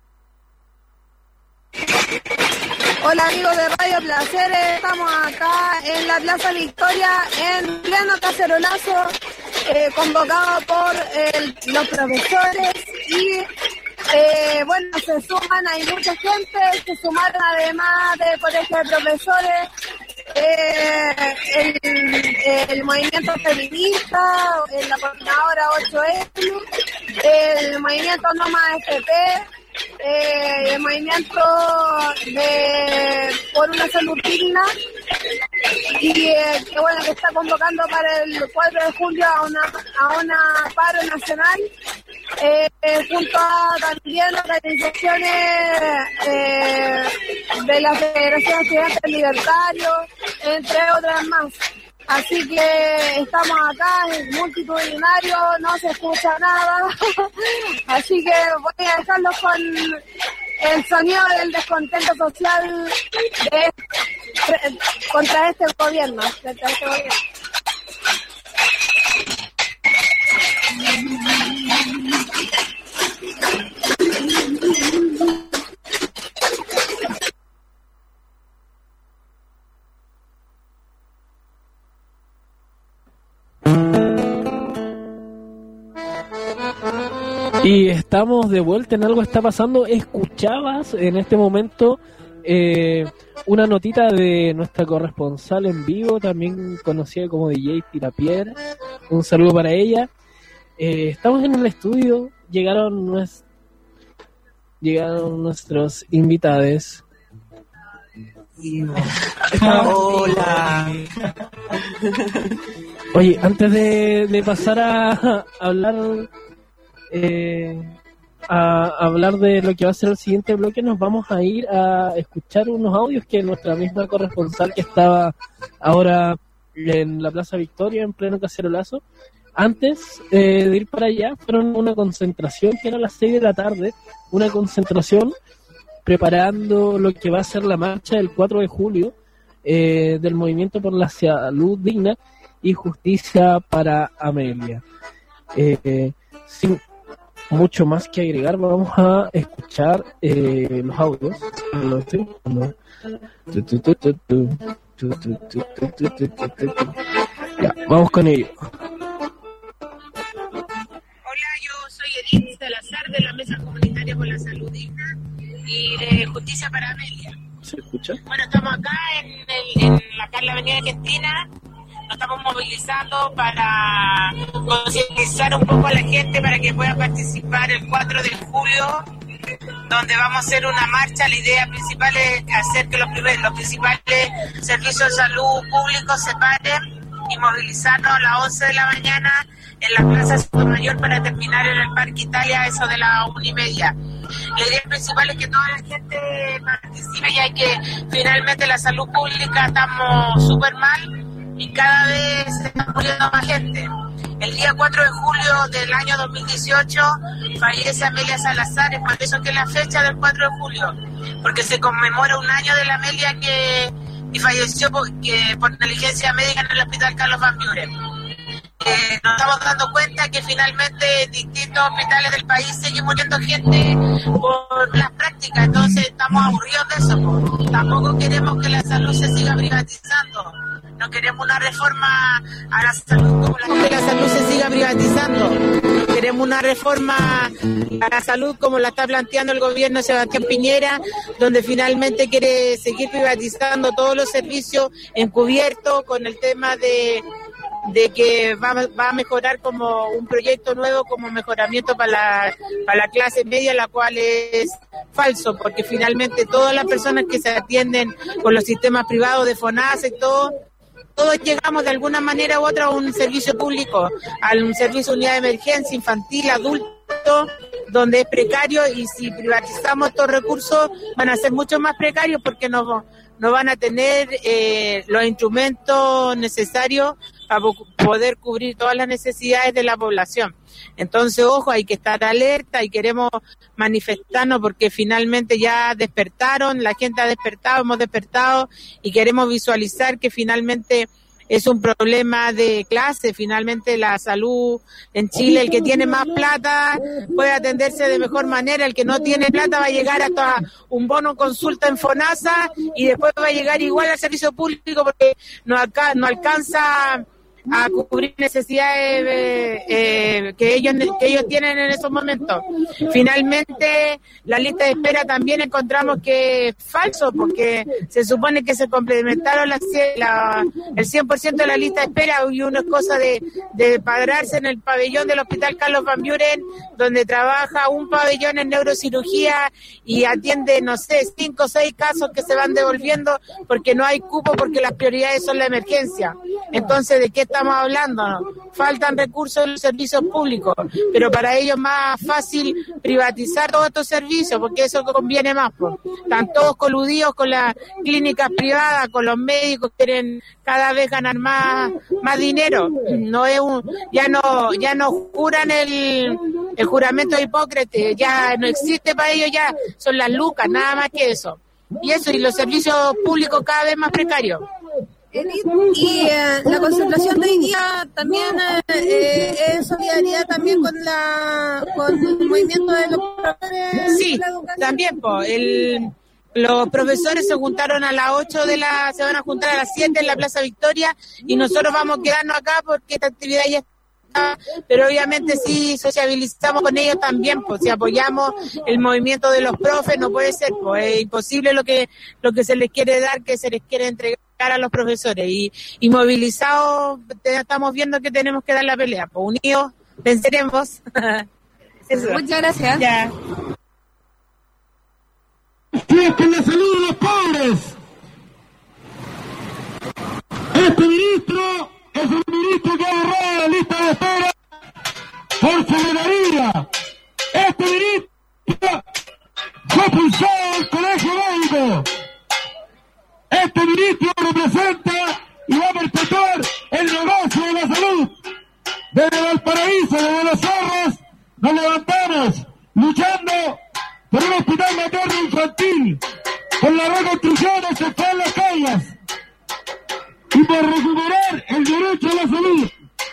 S17: Hola amigos de Radio Placeres, estamos acá en la Plaza Victoria en pleno cacerolazo, convocado por los profesores y bueno, se suman, hay mucha gente, se sumaron además del colegio de profesores, el movimiento feminista, la coordinadora 8M, el movimiento No Más FP, el movimiento por una salud digna y que bueno, que está convocando para el 4 de julio a una paro nacional junto a también organizaciones de la Federación de Estudiantes Libertarios, entre otras más. Así que estamos acá, es multitudinario, no se escucha nada, así que voy a dejarlos con el sonido del descontento social contra este gobierno.
S1: Y estamos de vuelta en Algo Está Pasando. Escuchabas en este momento una notita de nuestra corresponsal en vivo, también conocida como DJ Tirapiedra. Un saludo para ella. Estamos en el estudio, llegaron nuestros invitados.
S3: Hola.
S1: Oye, antes de pasar a hablar de lo que va a ser el siguiente bloque, nos vamos a ir a escuchar unos audios que nuestra misma corresponsal, que estaba ahora en la Plaza Victoria en pleno cacerolazo, antes de ir para allá, fueron una concentración que era a las 6 de la tarde, una concentración preparando lo que va a ser la marcha del 4 de julio del Movimiento por la Salud Digna y Justicia para Amelia. Sin mucho más que agregar, vamos a escuchar los audios. Ya, vamos con ello.
S18: Hola, yo soy Edith Salazar de la Mesa Comunitaria por la Salud Digna y de Justicia para Amelia.
S1: ¿Se escucha?
S18: Bueno, estamos acá en la Avenida Argentina. Nos estamos movilizando para concientizar un poco a la gente para que pueda participar el 4 de julio, donde vamos a hacer una marcha. La idea principal es hacer que los principales servicios de salud públicos se paren y movilizarnos a las 11 de la mañana en la Plaza Sotomayor para terminar en el Parque Italia a eso de las 1:30. La idea principal es que toda la gente participe, ya que finalmente la salud pública estamos súper mal y cada vez se está muriendo más gente. El día 4 de julio del año 2018 fallece Amelia Salazar, es por eso que es la fecha del 4 de julio, porque se conmemora un año de la Amelia que falleció por negligencia médica en el Hospital Carlos Van Buren. Nos estamos dando cuenta que finalmente en distintos hospitales del país sigue muriendo gente por las prácticas, entonces estamos aburridos de eso. Tampoco queremos que la salud se siga privatizando. No queremos una reforma a la salud como la salud se siga privatizando. queremos una reforma a la salud como la está planteando el gobierno de Sebastián Piñera, donde finalmente quiere seguir privatizando todos los servicios encubiertos con el tema de que va a mejorar como un proyecto nuevo como mejoramiento para la clase media, la cual es falso, porque finalmente todas las personas que se atienden con los sistemas privados de FONASA y todos llegamos de alguna manera u otra a un servicio público, a un servicio de unidad de emergencia infantil, adulto, donde es precario, y si privatizamos estos recursos van a ser mucho más precarios porque no van a tener los instrumentos necesarios para poder cubrir todas las necesidades de la población. Entonces, ojo, hay que estar alerta y queremos manifestarnos porque finalmente ya despertaron, la gente ha despertado, hemos despertado y queremos visualizar que finalmente es un problema de clase. Finalmente la salud en Chile, el que tiene más plata puede atenderse de mejor manera, el que no tiene plata va a llegar hasta un bono consulta en FONASA y después va a llegar igual al servicio público porque no alcanza a cubrir necesidades que ellos tienen en esos momentos. Finalmente, la lista de espera también encontramos que es falso, porque se supone que se complementaron el 100% de la lista de espera, y una cosa de pagarse en el pabellón del Hospital Carlos Van Buren, donde trabaja un pabellón en neurocirugía y atiende, 5 o 6 casos que se van devolviendo porque no hay cupo, porque las prioridades son la emergencia. Entonces, ¿de qué estamos hablando? Faltan recursos en los servicios públicos, pero para ellos es más fácil privatizar todos estos servicios porque eso conviene más. Están todos coludidos con las clínicas privadas, con los médicos que quieren cada vez ganar más dinero. Ya no juran el juramento de Hipócrates, ya no existe para ellos, ya son las lucas, nada más que eso. Y los servicios públicos cada vez más precarios.
S17: Y la concentración de hoy día también es solidaridad también con el movimiento de los profesores.
S18: Sí, también los profesores se juntaron a las 8 se van a juntar a las 7 en la Plaza Victoria y nosotros vamos a quedarnos acá porque esta actividad ya está, pero obviamente sí sociabilizamos con ellos también, si apoyamos el movimiento de los profes, no puede ser, es imposible lo que se les quiere dar, que se les quiere entregar a los profesores, y movilizados estamos viendo que tenemos que dar la pelea, unidos venceremos.
S17: Muchas gracias.
S18: Ya.
S14: Con la salud de los pobres. Este ministro es un ministro que ha agarrado la lista de espera por solidaridad. Este ministro fue expulsado del colegio médico. Este ministro representa y va a perpetuar el negocio de la salud. Desde Valparaíso, desde Los Cerros, nos levantamos luchando por un hospital materno infantil, por la reconstrucción de Central Las Cañas y por recuperar el derecho a la salud.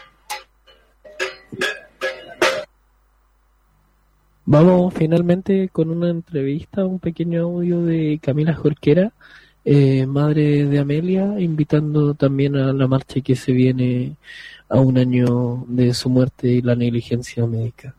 S1: Vamos finalmente con una entrevista, un pequeño audio de Camila Jorquera, madre de Amelia, invitando también a la marcha que se viene a un año de su muerte y la negligencia médica.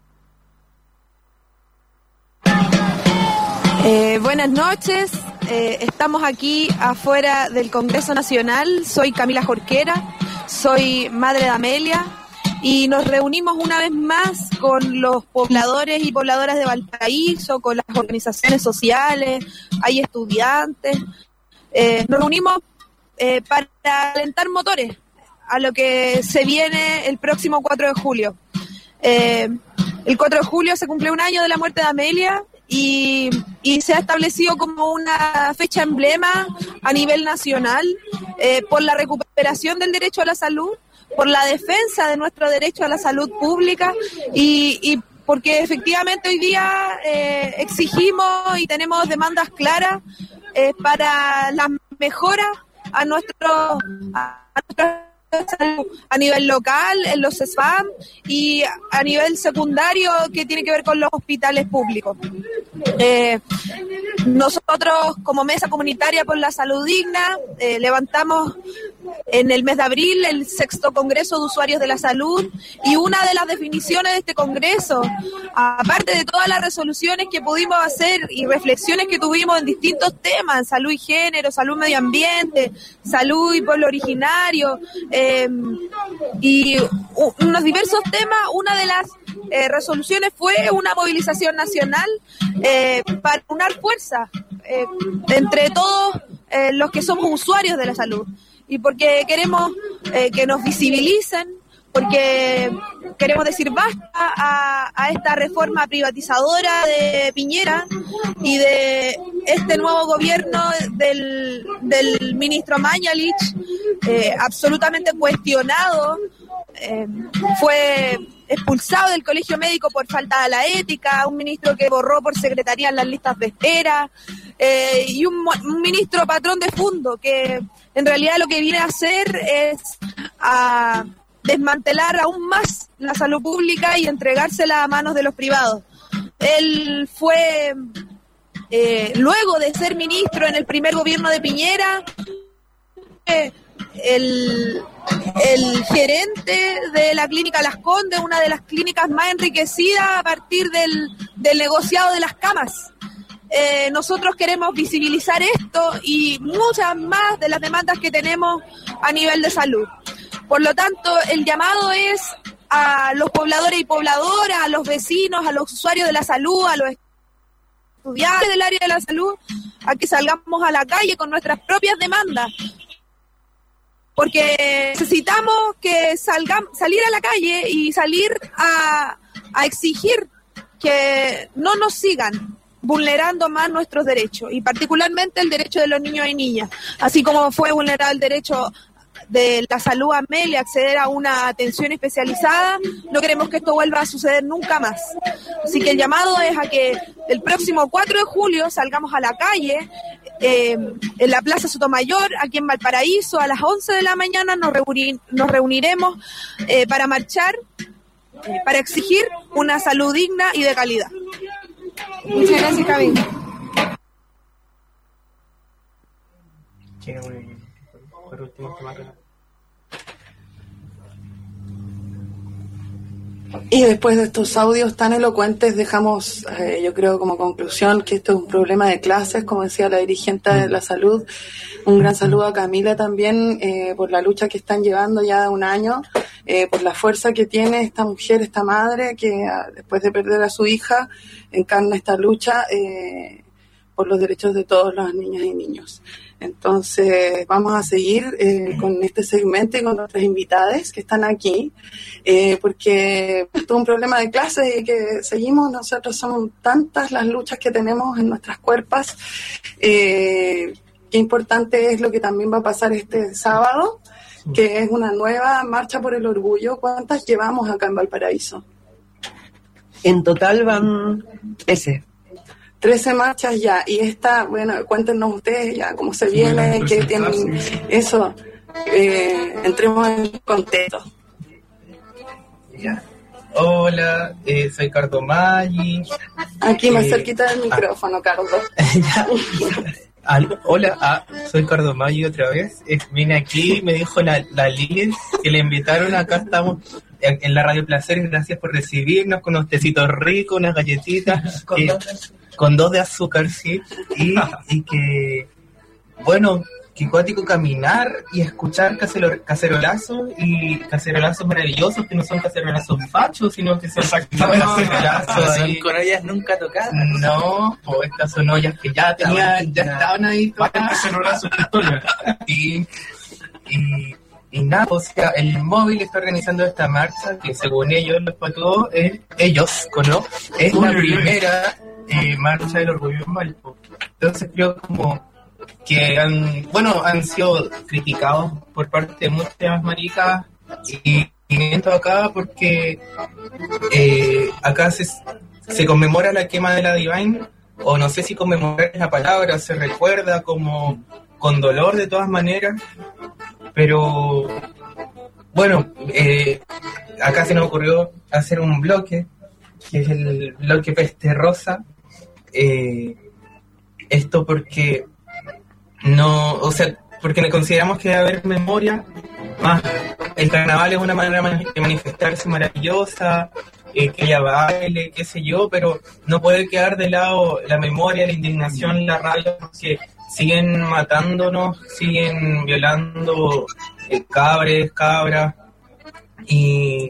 S19: Buenas noches, estamos aquí afuera del Congreso Nacional. Soy Camila Jorquera, soy madre de Amelia y nos reunimos una vez más con los pobladores y pobladoras de Valparaíso, con las organizaciones sociales, hay estudiantes. Nos reunimos para calentar motores a lo que se viene el próximo 4 de julio. El 4 de julio se cumple un año de la muerte de Amelia y se ha establecido como una fecha emblema a nivel nacional por la recuperación del derecho a la salud, por la defensa de nuestro derecho a la salud pública y porque efectivamente hoy día exigimos y tenemos demandas claras para las mejoras a nuestra salud a nivel local, en los CESFAM y a nivel secundario que tiene que ver con los hospitales públicos. Nosotros, como Mesa Comunitaria por la Salud Digna, levantamos en el mes de abril el 6º Congreso de Usuarios de la Salud, y una de las definiciones de este congreso, aparte de todas las resoluciones que pudimos hacer y reflexiones que tuvimos en distintos temas, salud y género, salud medio ambiente, salud y pueblo originario, y unos diversos temas, una de las resoluciones fue una movilización nacional para unar fuerza entre todos los que somos usuarios de la salud, y porque queremos que nos visibilicen, porque queremos decir basta a esta reforma privatizadora de Piñera y de este nuevo gobierno del ministro Mañalich, absolutamente cuestionado. Fue expulsado del colegio médico por falta de la ética, un ministro que borró por secretaría las listas de espera, y un ministro patrón de fondo que en realidad lo que viene a hacer es a desmantelar aún más la salud pública y entregársela a manos de los privados. Él fue, luego de ser ministro en el primer gobierno de Piñera, el gerente de la clínica Las Condes, una de las clínicas más enriquecidas a partir del negociado de las camas. Nosotros queremos visibilizar esto y muchas más de las demandas que tenemos a nivel de salud. Por lo tanto, el llamado es a los pobladores y pobladoras, a los vecinos, a los usuarios de la salud, a los estudiantes del área de la salud, a que salgamos a la calle con nuestras propias demandas. Porque necesitamos que salir a la calle y salir a exigir que no nos sigan vulnerando más nuestros derechos, y particularmente el derecho de los niños y niñas, así como fue vulnerado el derecho de la salud Amelia, acceder a una atención especializada. No queremos que esto vuelva a suceder nunca más. Así que el llamado es a que el próximo 4 de julio salgamos a la calle, en la Plaza Sotomayor, aquí en Valparaíso, a las 11 de la mañana nos reuniremos para marchar, para exigir una salud digna y de calidad. Muchas gracias, Camila.
S2: Y después de estos audios tan elocuentes dejamos, yo creo como conclusión, que esto es un problema de clases, como decía la dirigente de la salud. Un gran saludo a Camila también por la lucha que están llevando ya de un año, por la fuerza que tiene esta mujer, esta madre, que después de perder a su hija encarna esta lucha por los derechos de todos los niñas y niños. Entonces vamos a seguir con este segmento y con nuestras invitadas que están aquí, porque esto es un problema de clase y que seguimos, nosotros son tantas las luchas que tenemos en nuestras cuerpos. Qué importante es lo que también va a pasar este sábado, que es una nueva marcha por el orgullo. ¿Cuántas llevamos acá en Valparaíso?
S20: En total van 13
S2: marchas ya, y esta, bueno, cuéntenos ustedes ya cómo se viene, qué tienen eso, entremos en contexto.
S3: Ya. Hola, soy Cardo Maggi.
S2: Aquí más cerquita del micrófono, Cardo.
S3: Hola, soy Cardo Maggi otra vez. Vine aquí, me dijo la Liz que le invitaron, acá estamos en la Radio Placer, gracias por recibirnos con unos tecitos ricos, unas galletitas. Con 2 de azúcar, sí, y que, bueno, que cuático caminar y escuchar cacerolazos maravillosos, que no son cacerolazos fachos, sino que son cacerolazos ahí.
S20: Con ollas nunca tocadas.
S3: No, o estas son ollas que ya estaban ahí tocadas.
S4: Cacerolazos de historia.
S3: Y nada, o sea, el móvil está organizando esta marcha que según ellos, ¿no? Es la primera marcha del orgullo en Valpo. Entonces creo como que han sido criticados por parte de muchas maricas y esto acá porque acá se conmemora la quema de la Divine, o no sé si conmemorar es la palabra, se recuerda como con dolor de todas maneras, pero bueno, acá se nos ocurrió hacer un bloque, que es el bloque Peste Rosa,
S21: Esto porque porque consideramos que debe haber memoria, más el carnaval es una manera de manifestarse maravillosa, que ella baile, qué sé yo, pero no puede quedar de lado la memoria, la indignación, la rabia, porque siguen matándonos, siguen violando cabras, y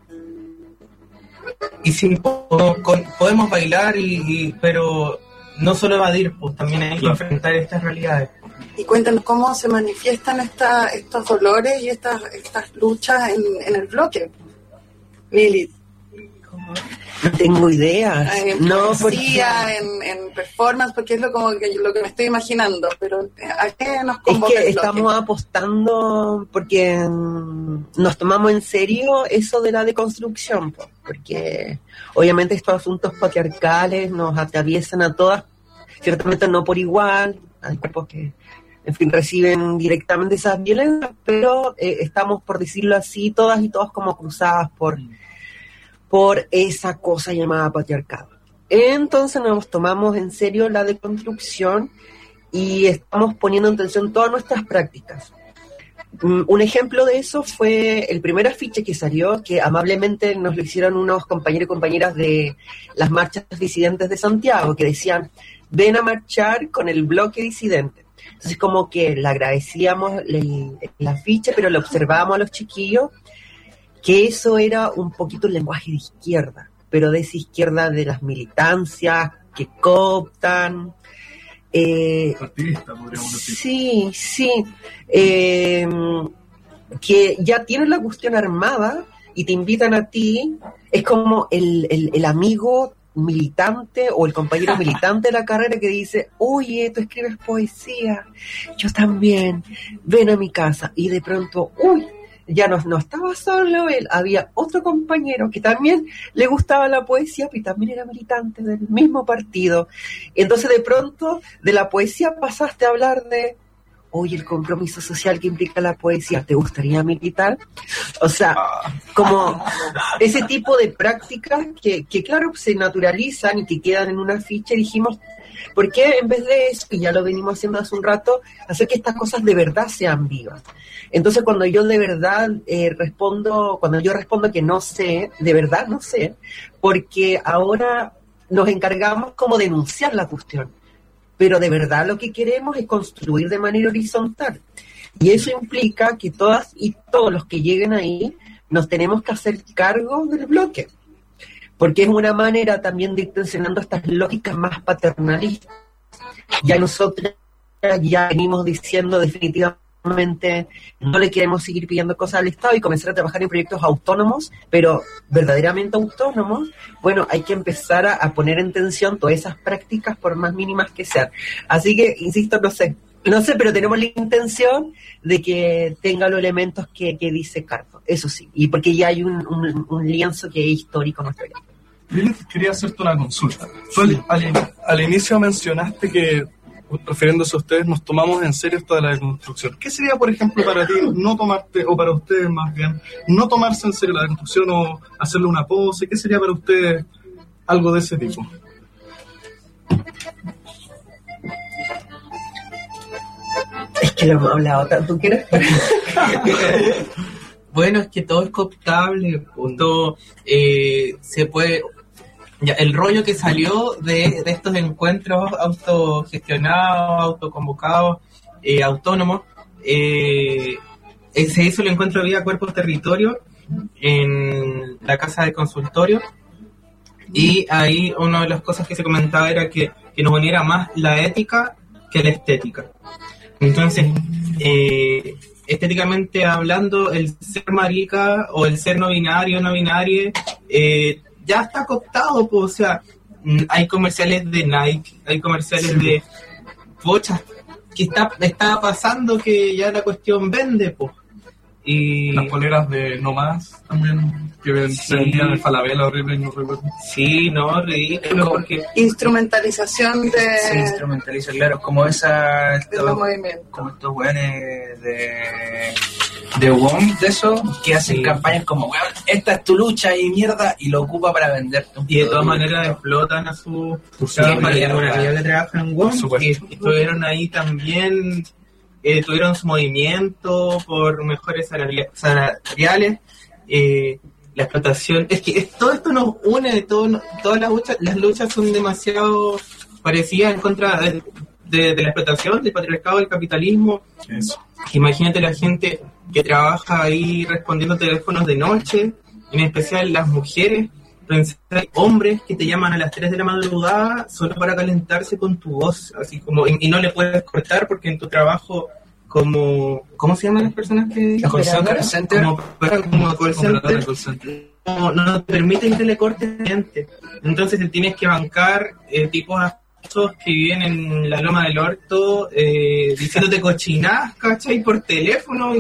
S21: sí, podemos bailar, pero no solo evadir, pues también hay que enfrentar estas realidades.
S2: Y cuéntanos cómo se manifiestan estos dolores y estas luchas en el bloque, Lilith.
S20: No tengo idea.
S2: No, poesía, en performance, porque es lo que me estoy imaginando. Pero ¿a qué nos convoca?
S20: Es que estamos apostando porque nos tomamos en serio eso de la deconstrucción, porque obviamente estos asuntos patriarcales nos atraviesan a todas, ciertamente no por igual, hay cuerpos que, en fin, reciben directamente esas violencias, pero estamos, por decirlo así, todas y todos como cruzadas por esa cosa llamada patriarcado. Entonces nos tomamos en serio la deconstrucción y estamos poniendo en tensión todas nuestras prácticas. Un ejemplo de eso fue el primer afiche que salió, que amablemente nos lo hicieron unos compañeros y compañeras de las marchas disidentes de Santiago, que decían, ven a marchar con el bloque disidente. Entonces como que le agradecíamos el afiche, pero le observábamos a los chiquillos que eso era un poquito el lenguaje de izquierda, pero de esa izquierda de las militancias que cooptan.
S4: Partidista, podríamos decir.
S20: Sí. Que ya tienen la cuestión armada y te invitan a ti. Es como el amigo militante o el compañero militante de la carrera que dice, oye, tú escribes poesía, yo también, ven a mi casa. Y de pronto, ya no estaba solo él, había otro compañero que también le gustaba la poesía y también era militante del mismo partido. Entonces de pronto de la poesía pasaste a hablar de, oye, el compromiso social que implica la poesía, ¿te gustaría militar? O sea, como ese tipo de prácticas que claro, se naturalizan y que quedan en una ficha, dijimos, ¿por qué en vez de eso, y ya lo venimos haciendo hace un rato, hacer que estas cosas de verdad sean vivas? Entonces cuando yo de verdad respondo que no sé, de verdad no sé, porque ahora nos encargamos como de denunciar la cuestión, pero de verdad lo que queremos es construir de manera horizontal, y eso implica que todas y todos los que lleguen ahí nos tenemos que hacer cargo del bloque, porque es una manera también de ir tensionando estas lógicas más paternalistas. Ya nosotros ya venimos diciendo definitivamente no le queremos seguir pidiendo cosas al Estado y comenzar a trabajar en proyectos autónomos, pero verdaderamente autónomos. Bueno, hay que empezar a poner en tensión todas esas prácticas por más mínimas que sean. Así que, insisto, no sé, pero tenemos la intención de que tenga los elementos que dice Cardo, eso sí, y porque ya hay un lienzo que es histórico en nuestra vida.
S4: Lilith, quería hacerte una consulta. Tú al inicio mencionaste que, refiriéndose a ustedes, nos tomamos en serio esto de la deconstrucción. ¿Qué sería, por ejemplo, para ti no tomarte, o para ustedes más bien, no tomarse en serio la deconstrucción o hacerle una pose? ¿Qué sería para ustedes algo de ese tipo?
S20: Es que lo hemos hablado tanto, ¿quieres?
S21: Bueno, es que todo es cooptable, todo se puede. Ya, el rollo que salió de estos encuentros autogestionados, autoconvocados, autónomos, se hizo el encuentro vía Cuerpos Territorio en la casa de consultorio, y ahí una de las cosas que se comentaba era que nos uniera más la ética que la estética. Entonces, estéticamente hablando, el ser marica o el ser no binario, ya está cooptado, pues, o sea, hay comerciales de Nike, hay comerciales de bochas, que está pasando que ya la cuestión vende, pues. Y
S4: las poleras de No Más también, que se vendían en Falabella, horrible, no recuerdo.
S21: Sí, no, ridículo, porque
S2: instrumentalización de...
S3: Se instrumentaliza, claro, como esa...
S2: de los movimientos.
S3: Como estos güeyes de de WOM, de eso, que hacen campañas como, weón, esta es tu lucha y mierda, y lo ocupa para venderte.
S21: Y de todas maneras explotan a sus compañeros que trabajan en WOM, que estuvieron ahí también, tuvieron su movimiento por mejores salariales, la explotación. Es que todo esto nos une, todas las luchas son demasiado parecidas en contra de la explotación, del patriarcado, del capitalismo.
S3: Eso.
S21: Imagínate la gente que trabaja ahí respondiendo teléfonos de noche, en especial las mujeres, hombres que te llaman a las 3 de la madrugada solo para calentarse con tu voz, así como, y no le puedes cortar porque en tu trabajo como, ¿cómo se llaman las personas que
S3: call center?
S21: Como call center, no te permiten que le cortes gente. Entonces te tienes que bancar tipos que viven en la Loma del Orto diciéndote cochinadas, ¿cachai? Por teléfono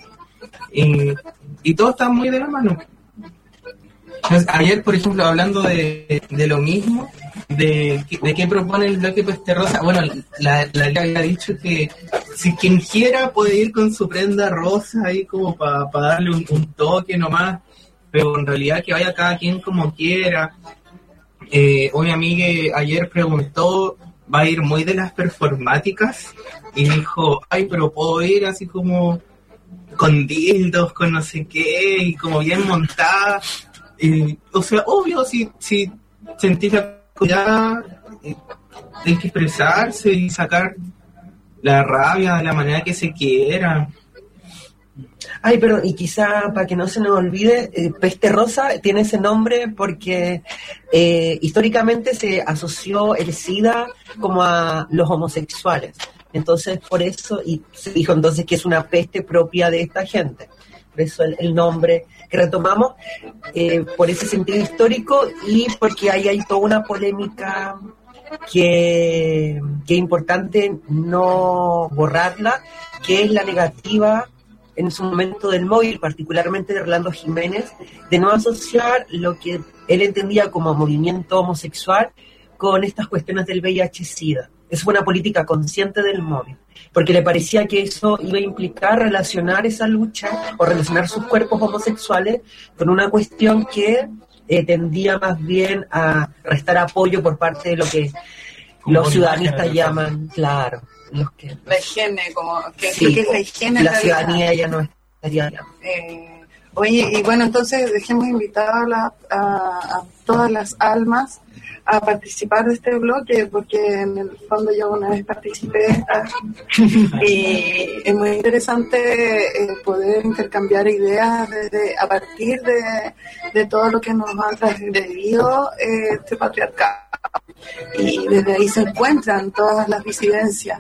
S21: y todo está muy de la mano. Entonces, ayer, por ejemplo, hablando de lo mismo, de qué propone el bloque Peste Rosa, bueno, la había dicho que si quien quiera puede ir con su prenda rosa ahí como para darle un toque nomás, pero en realidad que vaya cada quien como quiera. Una amiga ayer preguntó, va a ir muy de las performáticas, y dijo, ay, pero puedo ir así como con dildos, con no sé qué, y como bien montada. O sea, obvio, si sentís la cuidad, hay que expresarse y sacar la rabia de la manera que se quiera.
S20: Ay, pero y quizá para que no se nos olvide, Peste Rosa tiene ese nombre porque históricamente se asoció el SIDA como a los homosexuales. Entonces, por eso, y se dijo entonces que es una peste propia de esta gente. Por eso el nombre que retomamos, por ese sentido histórico y porque ahí hay toda una polémica que es importante no borrarla, que es la negativa en su momento del móvil, particularmente de Orlando Jiménez, de no asociar lo que él entendía como movimiento homosexual con estas cuestiones del VIH-Sida. Es una política consciente del móvil, porque le parecía que eso iba a implicar relacionar esa lucha o relacionar sus cuerpos homosexuales con una cuestión que tendía más bien a restar apoyo por parte de lo que los ciudadanistas llaman, claro, los que...
S2: La higiene, como que,
S20: sí,
S2: que es la higiene.
S20: La ciudadanía ya no estaría...
S2: Oye, y bueno, entonces dejemos invitadas a todas las almas a participar de este bloque, porque en el fondo yo una vez participé y es muy interesante poder intercambiar ideas a partir de todo lo que nos ha transgredido este patriarcado, y desde ahí se encuentran todas las disidencias,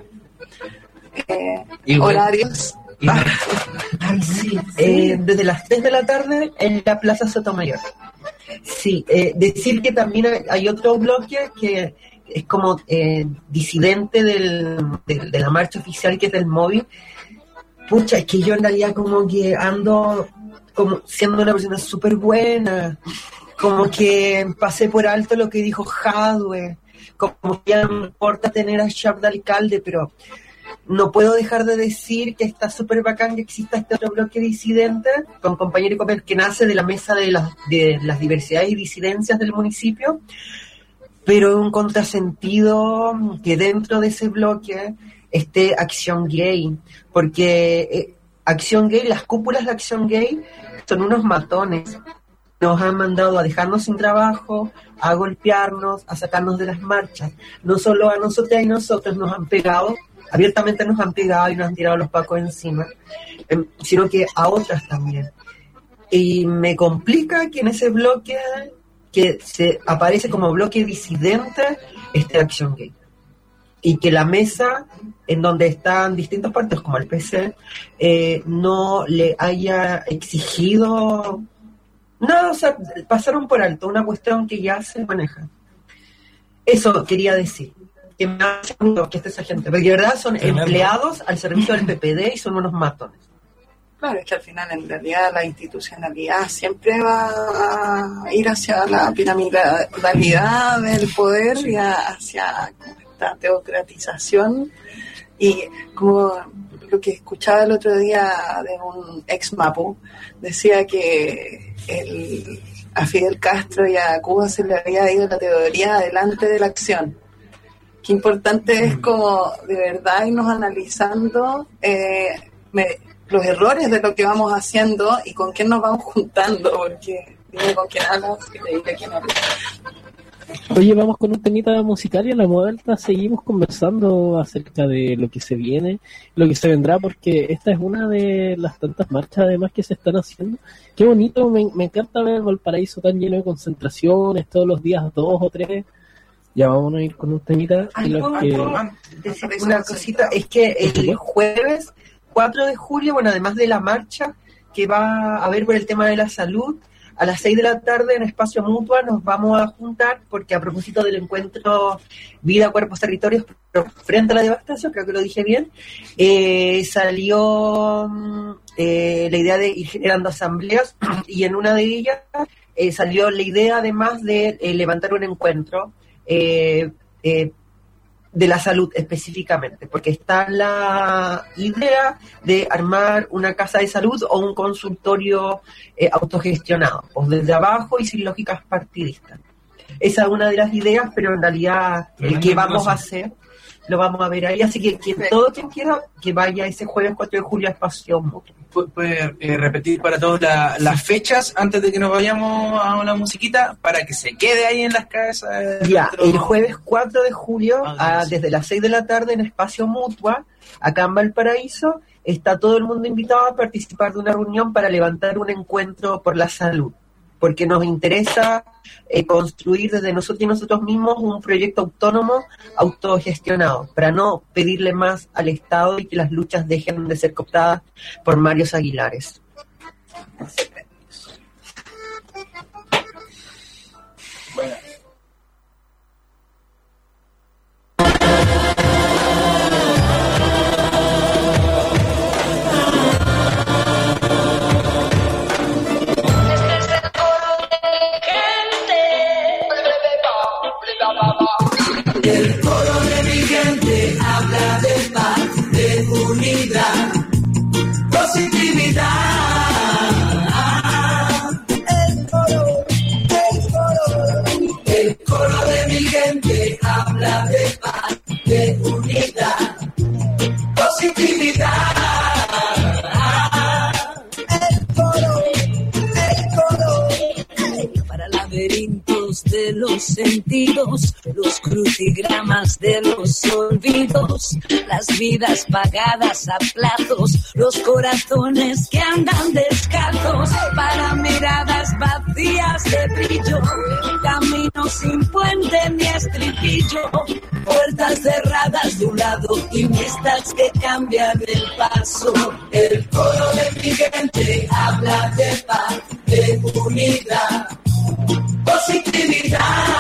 S2: horarios.
S20: Sí, desde las 3 de la tarde en la Plaza Sotomayor. Sí, decir que también hay otro bloque que es como disidente de la marcha oficial, que es del móvil. Pucha, es que yo en realidad como que ando como siendo una persona súper buena, como que pasé por alto lo que dijo Jadwe, como que ya no me importa tener a Sharp de alcalde, pero no puedo dejar de decir que está súper bacán que exista este otro bloque disidente con compañero y papel que nace de la mesa de las diversidades y disidencias del municipio, pero un contrasentido que dentro de ese bloque esté Acción Gay, porque Acción Gay, las cúpulas de Acción Gay son unos matones. Nos han mandado a dejarnos sin trabajo, a golpearnos, a sacarnos de las marchas. No solo a nosotras y nosotros nos han pegado, abiertamente nos han pegado y nos han tirado los pacos encima, sino que a otras también. Y me complica que en ese bloque que se aparece como bloque disidente esté Acción Gay. Y que la mesa en donde están distintos partidos como el PC no le haya exigido nada, o sea, pasaron por alto una cuestión que ya se maneja. Eso quería decir. Que me hace mucho que esté esa gente, porque de verdad son empleados al servicio del PPD y son unos matones.
S2: Claro, es que al final en realidad la institucionalidad siempre va a ir hacia la piramidalidad del poder y hacia esta teocratización, y como lo que escuchaba el otro día de un ex Mapu, decía que a Fidel Castro y a Cuba se le había ido la teoría delante de la acción. Qué importante es como de verdad irnos analizando los errores de lo que vamos haciendo y con quién nos vamos juntando, porque dime con quién hablas y te diré quién habla.
S1: Oye, vamos con un temita musical y a la vuelta seguimos conversando acerca de lo que se viene, lo que se vendrá, porque esta es una de las tantas marchas además que se están haciendo. Qué bonito, me encanta ver Valparaíso tan lleno de concentraciones, todos los días 2 o 3. Ya vamos a ir con un temita.
S20: Decir una cosita, es que el jueves 4 de julio, bueno, además de la marcha que va a haber por el tema de la salud, a las 6 de la tarde en Espacio Mutua nos vamos a juntar porque a propósito del encuentro Vida, Cuerpos, Territorios frente a la devastación, creo que lo dije bien, salió la idea de ir generando asambleas y en una de ellas salió la idea además de levantar un encuentro de la salud específicamente, porque está la idea de armar una casa de salud o un consultorio autogestionado, o desde abajo y sin lógicas partidistas. Esa es una de las ideas, pero en realidad el que vamos a hacer lo vamos a ver ahí, así que quien quiera que vaya ese jueves 4 de julio a Espacio Mutuo.
S3: ¿Puede repetir para todos las fechas antes de que nos vayamos a una musiquita para que se quede ahí en las casas?
S20: Ya, el jueves 4 de julio, desde las 6 de la tarde en Espacio Mutua, acá en Valparaíso, está todo el mundo invitado a participar de una reunión para levantar un encuentro por la salud, porque nos interesa construir desde nosotros y nosotros mismos un proyecto autónomo, autogestionado, para no pedirle más al Estado y que las luchas dejen de ser cooptadas por Marios Aguilares.
S3: Bueno.
S7: El coro de mi gente habla de paz, de unidad, positividad. El coro de mi gente habla de paz, de unidad, positividad. Para laberintos de los sentidos, los crucigramas de los olvidos, las vidas pagadas a plazos, los corazones que andan descalzos, para miradas vacías de brillo, camino sin puente ni estribillo, puertas cerradas de un lado y vistas que cambian el paso. El coro de mi gente habla de paz, de unidad, positividad.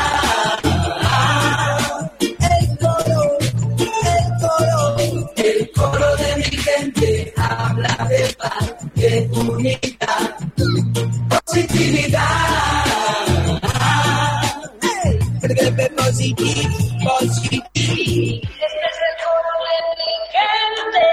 S7: El coro de mi gente habla de paz, de unidad, positividad. Positivo. Este es el coro de mi gente.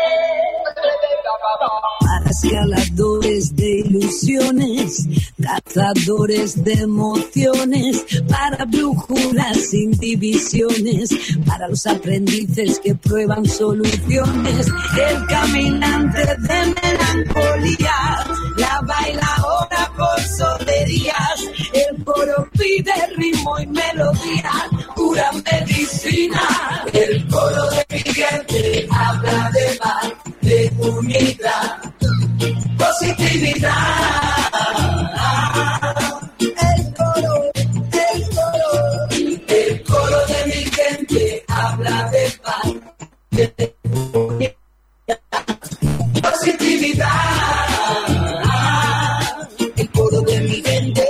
S7: Para escaladores de ilusiones, cazadores de emociones, para brújulas sin divisiones, para los aprendices que prueban soluciones, el caminante de melancolía, la baila ahora por solerías, el coro pide ritmo y melodía, pura medicina. El coro de mi gente habla de paz, de unidad, positividad. El coro de mi gente habla de paz, de unidad, positividad. El coro de mi gente.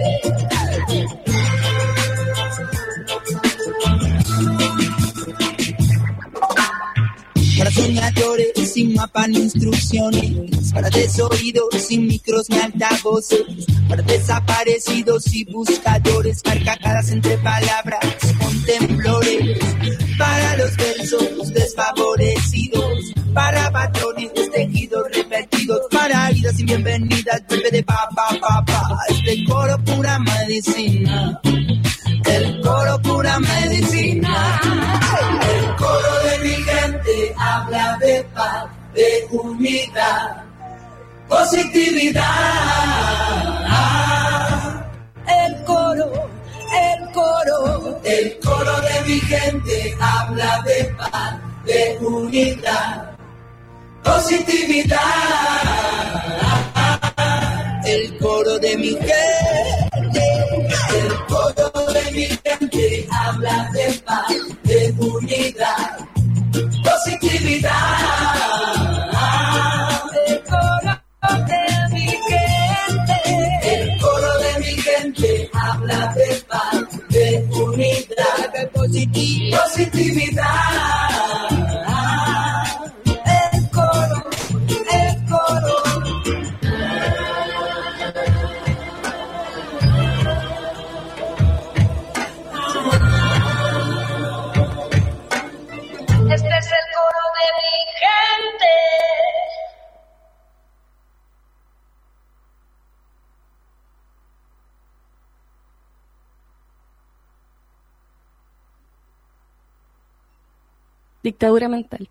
S7: Para soñadores sin mapa ni instrucciones, para desoídos sin micros ni altavoces, para desaparecidos y buscadores, carcajadas entre palabras con temblores, para los versos desfavorecidos, para patrones
S5: de pa pa pa pa. Este coro pura medicina. El coro pura medicina. El coro de mi gente habla de paz, de unidad, positividad. El coro, el coro, el coro de mi gente habla de paz, de unidad, positividad. El coro de mi gente, el coro de mi gente habla de paz, de unidad, positividad. El coro de mi gente, el coro de mi gente habla de paz, de unidad, de positividad. El coro, el coro.
S17: Este es el coro de mi gente.
S8: Dictadura mental.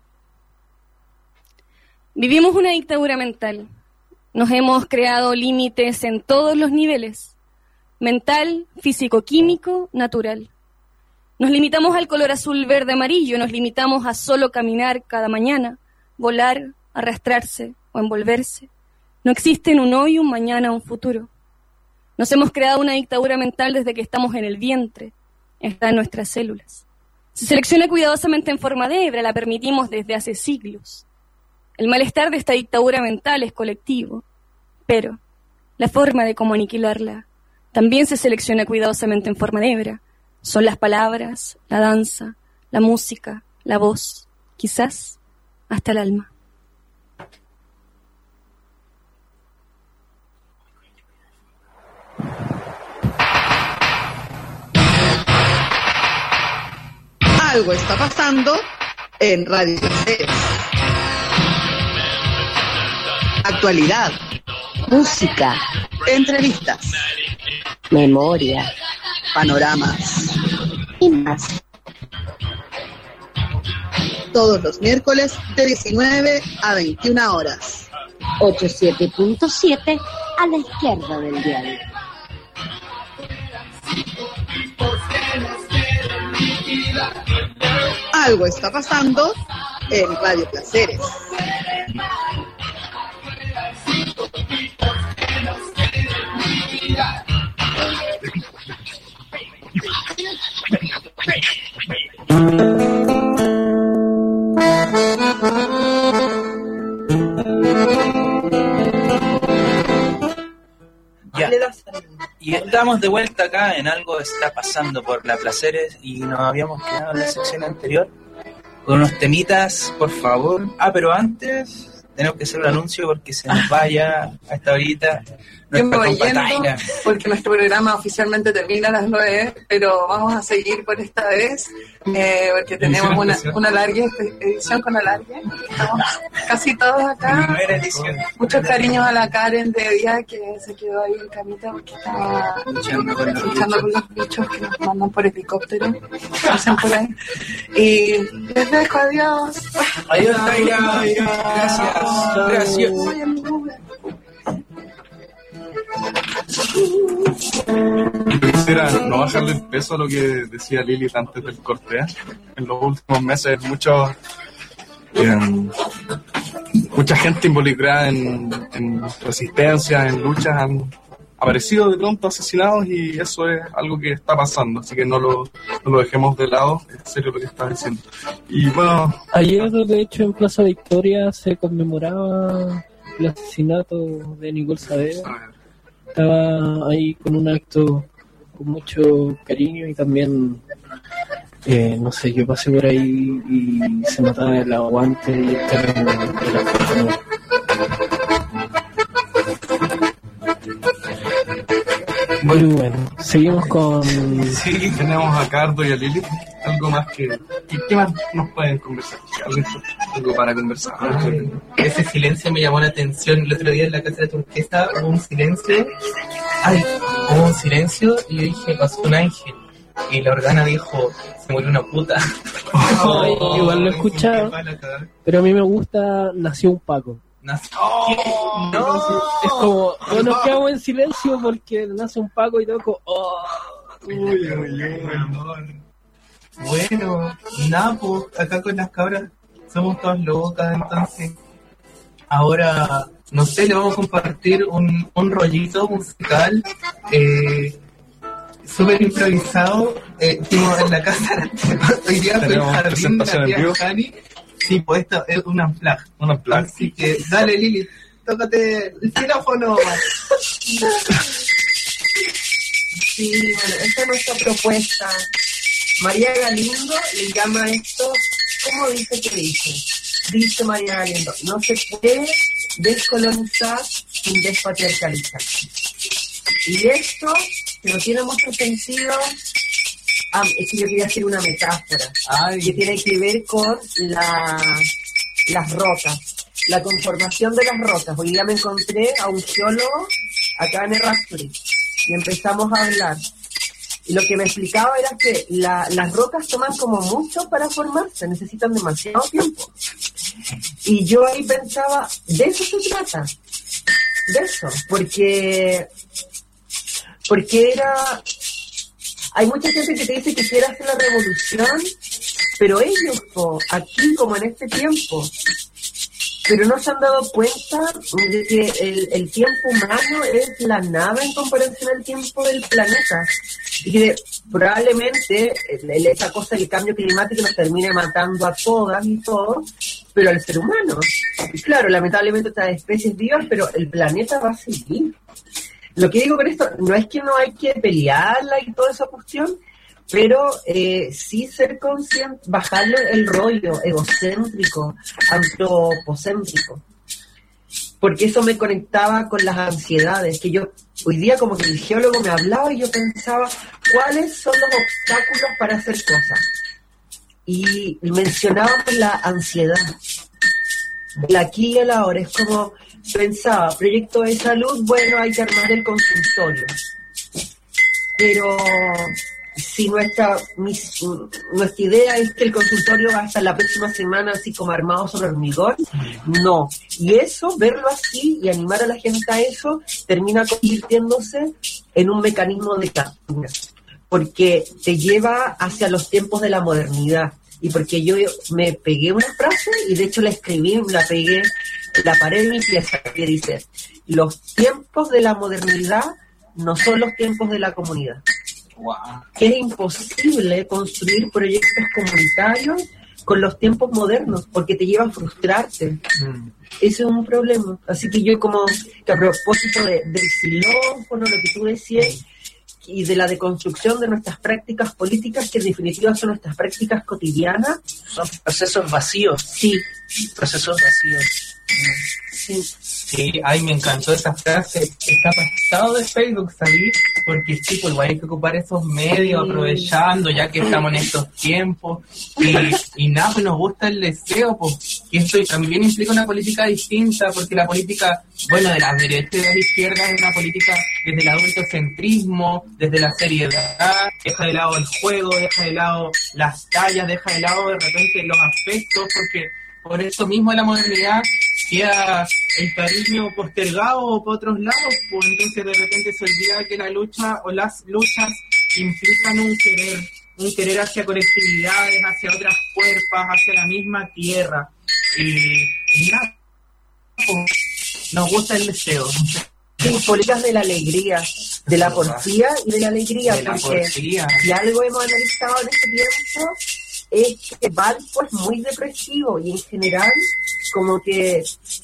S8: Vivimos una dictadura mental. Nos hemos creado límites en todos los niveles: mental, físico-químico, natural. Nos limitamos al color azul, verde, amarillo. Nos limitamos a solo caminar cada mañana, volar, arrastrarse o envolverse. No existen un hoy, un mañana, un futuro. Nos hemos creado una dictadura mental desde que estamos en el vientre. Está en nuestras células. Se selecciona cuidadosamente en forma de hebra, la permitimos desde hace siglos. El malestar de esta dictadura mental es colectivo, pero la forma de cómo aniquilarla también se selecciona cuidadosamente en forma de hebra. Son las palabras, la danza, la música, la voz, quizás hasta el alma.
S22: Algo está pasando en Radio Placeres. Actualidad, música, entrevistas,
S23: memoria,
S22: panoramas
S23: y más.
S22: Todos los miércoles de 19 a 21 horas.
S23: 87.7 a la izquierda del dial.
S22: Algo está pasando en Radio Placeres.
S3: Ya. Y estamos de vuelta acá en Algo está pasando por la Placeres y nos habíamos quedado en la sección anterior con unos temitas, por favor. Pero antes tenemos que hacer un anuncio porque se nos vaya a esta horita
S2: Yo me
S3: nuestra
S2: voy
S3: compa
S2: yendo
S3: Taina.
S2: porque nuestro programa oficialmente termina a las 9, pero vamos a seguir por esta vez porque tenemos una larga edición con alargue. Estamos casi todos acá.
S3: Primera edición.
S2: Muchos cariños a la Karen de día que se quedó ahí en camita porque estaba luchando con los bichos que nos mandan por helicóptero. Pasan por ahí. Y les dejo, adiós.
S3: Adiós, Taina. Gracias.
S4: Quisiera no bajarle el peso a lo que decía Lili antes del corte. En los últimos meses mucha gente involucrada en resistencia, en luchas, han aparecido de pronto asesinados y eso es algo que está pasando, así que no lo dejemos de lado, es serio lo que está diciendo. Y bueno,
S1: ayer de hecho en Plaza Victoria se conmemoraba el asesinato de Nicole Saavedra. Estaba ahí con un acto con mucho cariño y también no sé, yo pasé por ahí y se notaba el aguante y el terreno de la persona. Muy bueno, seguimos con...
S4: Sí, tenemos a Cardo y a Lili
S21: algo más ¿qué más nos pueden conversar?
S3: Algo para conversar.
S21: Ese silencio me llamó la atención. El otro día en la casa de Turquesa hubo un silencio. Hubo un silencio y yo dije, pasó un ángel. Y la Organa dijo, se murió una puta.
S1: Igual lo he escuchado, pero a mí me gusta Nació un Paco.
S21: No.
S1: Es como, no nos quedamos en silencio porque nace un Paco y toco.
S21: Bueno, nada, pues acá con las cabras somos todas locas, entonces ahora, no sé, le vamos a compartir un rollito musical súper improvisado. Estuvimos en la casa hoy día con el jardín de la tía Jani. Sí, pues esto es un unplug. Así que dale, Lili, tócate el xilófono.
S20: Sí, bueno, esta es nuestra propuesta. María Galindo le llama esto, ¿cómo dice que dice? Dice María Galindo, no se puede descolonizar sin despatriarcalizar. Y esto, que no tiene mucho sentido, es que yo quería hacer una metáfora que tiene que ver con las rocas, la conformación de las rocas. Hoy día me encontré a un geólogo acá en Errázuriz y empezamos a hablar. Y lo que me explicaba era que las rocas toman como mucho para formarse, necesitan demasiado tiempo. Y yo ahí pensaba, de eso se trata, de eso, porque hay mucha gente que te dice que quiere hacer la revolución, pero ellos, aquí como en este tiempo, pero no se han dado cuenta de que el tiempo humano es la nada en comparación al tiempo del planeta. Y que probablemente esa cosa del cambio climático nos termine matando a todas y todos, pero al ser humano. Y claro, lamentablemente estas especies vivas, pero el planeta va a seguir. Lo que digo con esto no es que no hay que pelearla y toda esa cuestión, pero sí ser consciente, bajarle el rollo egocéntrico, antropocéntrico, porque eso me conectaba con las ansiedades, que yo hoy día como que el geólogo me hablaba y yo pensaba cuáles son los obstáculos para hacer cosas, y mencionábamos la ansiedad, el aquí y el ahora. Es como pensaba, proyecto de salud, bueno, hay que armar el consultorio, pero si nuestra idea es que el consultorio va a estar la próxima semana así como armado sobre hormigón, no. Y eso, verlo así y animar a la gente a eso, termina convirtiéndose en un mecanismo de cambio, porque te lleva hacia los tiempos de la modernidad. Y porque yo me pegué una frase, y de hecho la escribí, la pegué en la pared de mi pieza, que dice: los tiempos de la modernidad no son los tiempos de la comunidad. Wow. Que es imposible construir proyectos comunitarios con los tiempos modernos, porque te lleva a frustrarte. Ese es un problema. Así que yo, como que a propósito del xilófono, lo que tú decías, y de la deconstrucción de nuestras prácticas políticas, que en definitiva son nuestras prácticas cotidianas.
S3: Son procesos vacíos.
S20: Sí.
S3: Procesos vacíos.
S21: Sí, ay, me encantó esa frase. Está pasado de Facebook salir, porque sí, pues igual hay que ocupar esos medios, aprovechando ya que estamos en estos tiempos. Y nada, pues nos gusta el deseo, pues. Y esto también implica una política distinta, porque la política, bueno, de las derechas y de las izquierdas es una política desde el adultocentrismo, desde la seriedad, deja de lado el juego, deja de lado las tallas, deja de lado de repente los afectos, porque por eso mismo la modernidad queda el cariño postergado por otros lados, pues entonces de repente se olvida que la lucha o las luchas implican un querer hacia colectividades, hacia otras cuerpas, hacia la misma tierra. Y nada, pues, nos gusta el deseo.
S20: Sí, políticas de la alegría, de la porfía y de la alegría, porque si algo hemos analizado en este tiempo es que Valpo es muy depresivo, y en general como que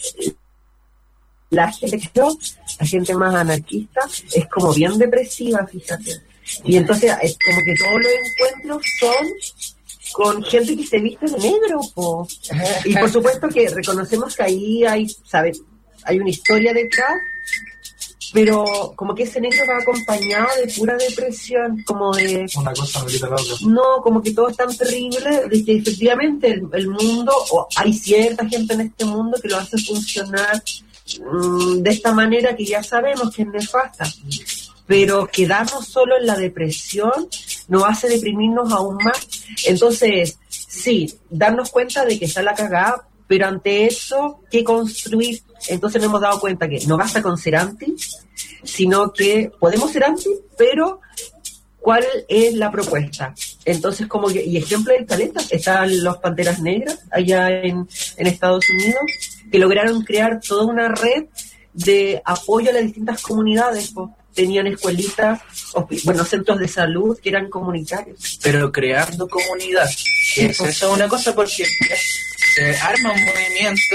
S20: la gente más anarquista es como bien depresiva, fíjate. Y entonces es como que todos los encuentros son con gente que se viste de negro, po. Y por supuesto que reconocemos que ahí hay una historia detrás, pero como que ese negro va acompañado de pura depresión, como de...
S4: Una cosa no quita la otra.
S20: No, como que todo es tan terrible de que efectivamente el mundo, o hay cierta gente en este mundo que lo hace funcionar de esta manera que ya sabemos que es nefasta. Pero quedarnos solo en la depresión nos hace deprimirnos aún más. Entonces, sí, darnos cuenta de que está la cagada, pero ante eso, ¿qué construir? Entonces nos hemos dado cuenta que no basta con ser anti, sino que podemos ser anti, pero ¿cuál es la propuesta? Entonces, como que, y ejemplo de talento, están los Panteras Negras allá en Estados Unidos, que lograron crear toda una red de apoyo a las distintas comunidades, pues. Tenían escuelitas, centros de salud que eran comunitarios.
S3: Pero creando comunidad. Eso es una cosa, porque se arma un movimiento,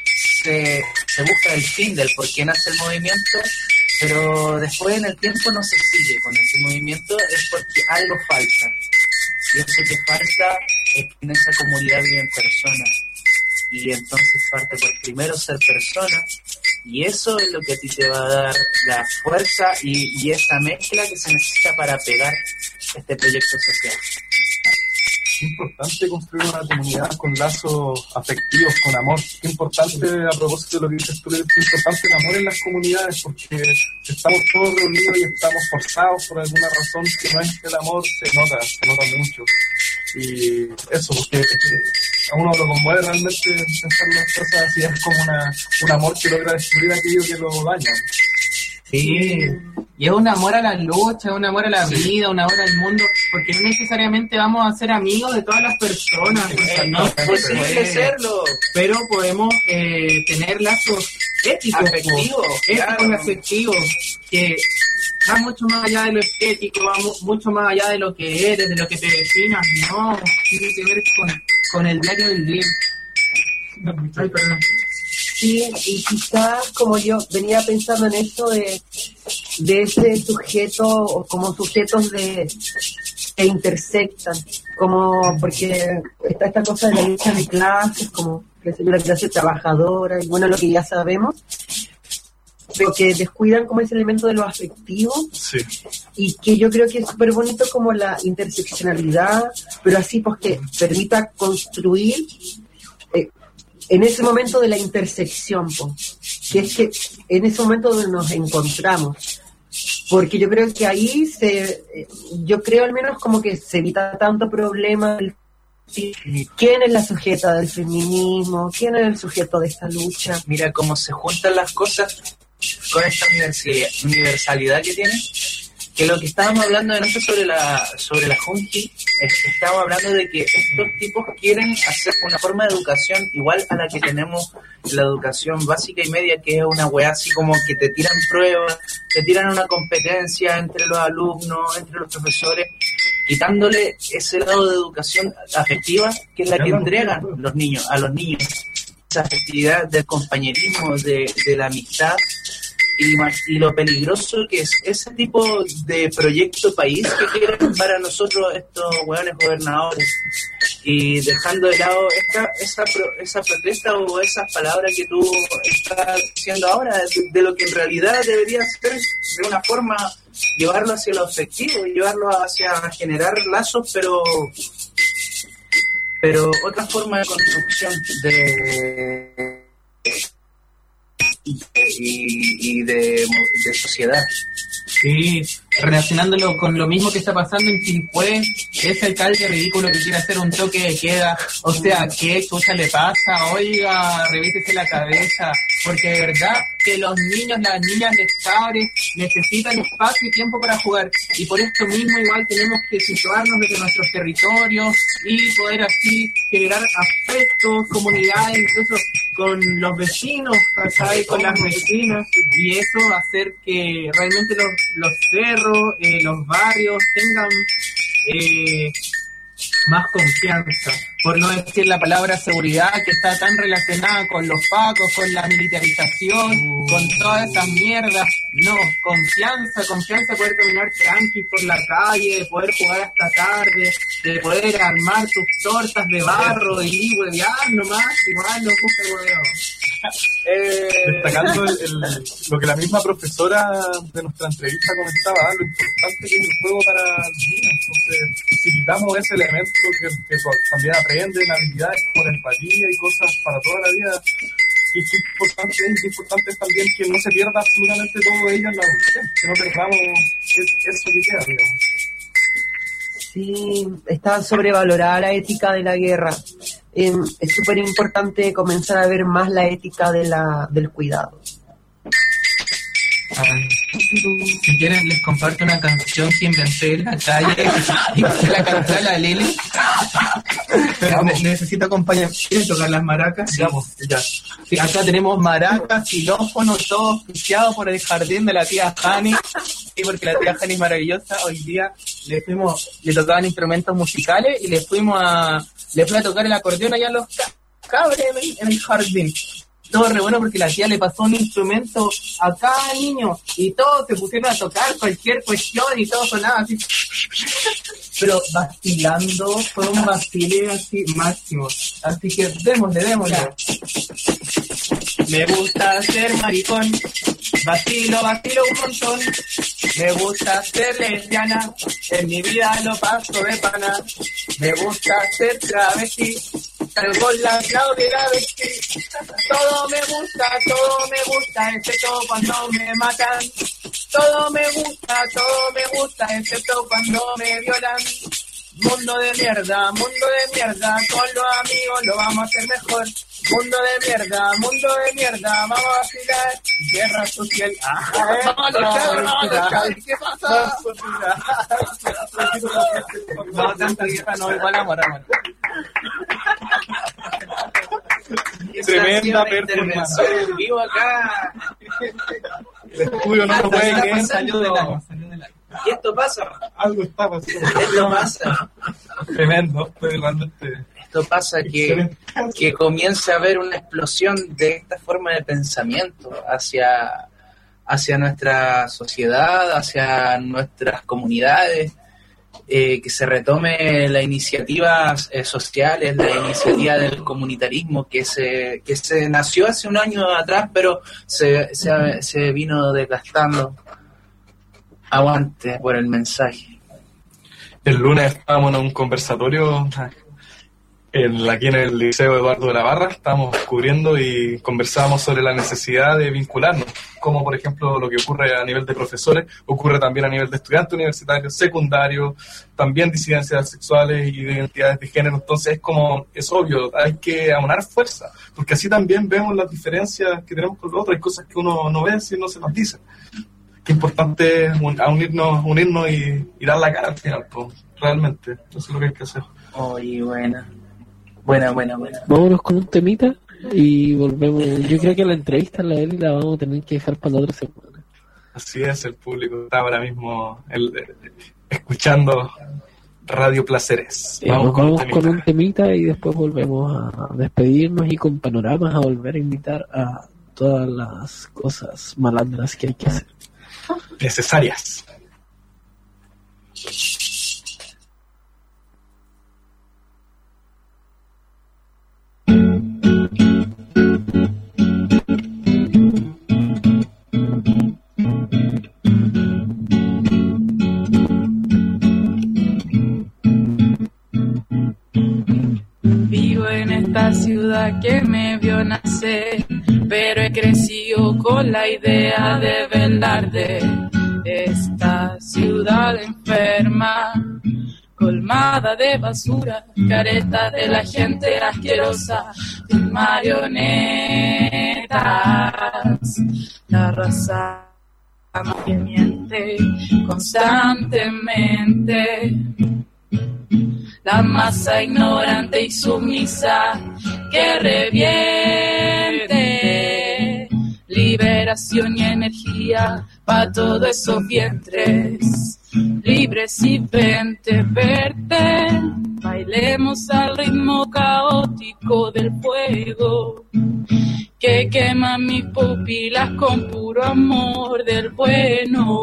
S3: se busca el fin del por qué nace el movimiento, pero después en el tiempo no se sigue con ese movimiento, es porque algo falta. Y eso que falta es que en esa comunidad viven personas. Y entonces parte por primero ser persona, y eso es lo que a ti te va a dar la fuerza y esa mezcla que se necesita para pegar este proyecto social.
S4: Qué importante construir una comunidad con lazos afectivos, con amor. Qué importante, a propósito de lo que dices tú, qué importante el amor en las comunidades, porque estamos todos reunidos y estamos forzados por alguna razón que no es el amor, se nota mucho. Y eso, porque a uno lo conmueve realmente pensar las cosas así, es como un amor que logra destruir aquello que lo daña.
S21: Sí, y es un amor a la lucha, un amor a la vida, un amor al mundo, porque no necesariamente vamos a ser amigos de todas las personas, no es posible serlo, pero podemos tener lazos éticos, afectivos, que va mucho más allá de lo estético, va mucho más allá de lo que eres, de lo que te defines, no, tiene que ver con el diario del día. Ay, perdón.
S20: Sí, y quizás como yo venía pensando en eso de ese sujeto, o como sujetos que intersectan, como porque está esta cosa de la lucha de clases, como que es la clase trabajadora, y bueno, lo que ya sabemos, pero que descuidan como ese elemento de lo afectivo,
S4: sí.
S20: Y que yo creo que es súper bonito como la interseccionalidad, pero así pues que permita construir en ese momento de la intersección, que es que en ese momento donde nos encontramos, porque yo creo que ahí yo creo al menos como que se evita tanto problema. ¿Quién es la sujeta del feminismo? ¿Quién es el sujeto de esta lucha?
S3: Mira cómo se juntan las cosas con esta universalidad que tiene, que lo que estábamos hablando de noche sobre la Junji, estábamos hablando de que estos tipos quieren hacer una forma de educación igual a la que tenemos la educación básica y media, que es una weá así como que te tiran pruebas, te tiran una competencia entre los alumnos, entre los profesores, quitándole ese lado de educación afectiva que es la que entregan los niños a los niños, esa afectividad del compañerismo, de la amistad. Y lo peligroso que es ese tipo de proyecto país que quieren para nosotros estos hueones gobernadores, y dejando de lado esa protesta o esas palabras que tú estás diciendo ahora, de lo que en realidad debería ser de una forma, llevarlo hacia lo afectivo y llevarlo hacia generar lazos, pero otra forma de construcción y de sociedad.
S21: Sí, relacionándolo con lo mismo que está pasando en Quilpué, ese alcalde ridículo que quiere hacer un toque de queda, o sea, ¿qué chucha le pasa? Oiga, revísese la cabeza, porque de verdad que los niños, las niñas, los cabres necesitan espacio y tiempo para jugar, y por esto mismo igual tenemos que situarnos desde nuestros territorios y poder así generar afectos, comunidades, incluso con los vecinos, ¿sabes? Con las vecinas, y eso hacer que realmente los cerros, los barrios tengan más confianza, por no decir la palabra seguridad, que está tan relacionada con los pacos, con la militarización, con todas esas mierdas. No, confianza, poder caminar tranqui por la calle, de poder jugar hasta tarde, de poder armar tus tortas de barro y huevear nomás, igual no gusta el hueveo.
S4: Destacando lo que la misma profesora de nuestra entrevista comentaba, lo importante que es el juego para los niños. Entonces, si quitamos ese elemento que también aprenden habilidades como la empatía y cosas para toda la vida, es importante también que no se pierda absolutamente todo ello en la adultez, que no perdamos eso que queda, digamos.
S20: Sí, está sobrevalorada la ética de la guerra. Es súper importante comenzar a ver más la ética del cuidado.
S21: Si quieren les comparto una canción que inventé en la calle y la canté a la Lili. Pero necesito acompañar. ¿Quieren tocar las maracas? Ya. Sí, acá tenemos maracas, xilófonos, todo auspiciado por el jardín de la tía Jani. Sí, porque la tía Jani es maravillosa. Hoy día le tocaban instrumentos musicales y le fui a tocar el acordeón allá a los cabres en el jardín. Todo re bueno porque la tía le pasó un instrumento a cada niño y todos se pusieron a tocar cualquier cuestión y todo sonaba así. Pero vacilando, fue un vacile así máximo. Así que démosle. Me gusta ser maricón, vacilo un montón. Me gusta ser lesbiana, en mi vida lo paso de pana. Me gusta ser travesti, salgo la Claudia Vesti. Todo me gusta, excepto cuando me matan. Todo me gusta, excepto cuando me violan. Mundo de mierda, con los amigos lo vamos a hacer mejor. Mundo de mierda, vamos a vacilar. Guerra social. ¿Qué pasa? No, tanta guerra no, igual amor.
S4: Tremenda performance
S21: en vivo acá.
S4: El estudio no lo puede creer.
S21: Salió del año. ¿Y esto pasa?
S4: Algo está pasando.
S21: Esto pasa.
S4: Tremendo, realmente.
S3: Esto pasa que comienza a haber una explosión de esta forma de pensamiento hacia nuestra sociedad, hacia nuestras comunidades, que se retome la iniciativa social, la iniciativa del comunitarismo que se nació hace un año atrás, pero se vino desgastando. Aguante por el mensaje.
S4: El lunes estábamos en un conversatorio aquí en el Liceo Eduardo de la Barra, estábamos cubriendo y conversábamos sobre la necesidad de vincularnos, como por ejemplo lo que ocurre a nivel de profesores, ocurre también a nivel de estudiantes universitarios, secundarios, también disidencias sexuales y de identidades de género. Entonces es obvio, hay que aunar fuerza, porque así también vemos las diferencias que tenemos con los otros, hay cosas que uno no ve si no se nos dice. Qué importante es unirnos y dar la cara al final, pues, realmente, eso es lo que hay que hacer.
S3: Oye, buena.
S1: Vámonos con un temita y volvemos. Yo creo que la entrevista la vamos a tener que dejar para la otra semana.
S4: Así es, el público está ahora mismo escuchando Radio Placeres.
S1: Vamos con un temita y después volvemos a despedirnos y con panoramas a volver a invitar a todas las cosas malandras que hay que hacer.
S4: Necesarias.
S6: Vivo en esta ciudad que me vio nacer, pero he crecido con la idea de velar de esta ciudad enferma, colmada de basura, careta de la gente asquerosa, de marionetas, la raza que miente constantemente, la masa ignorante y sumisa que reviente, liberación y energía para todos esos vientres libres y vente, bailemos al ritmo caótico del fuego que quema mis pupilas con puro amor del bueno.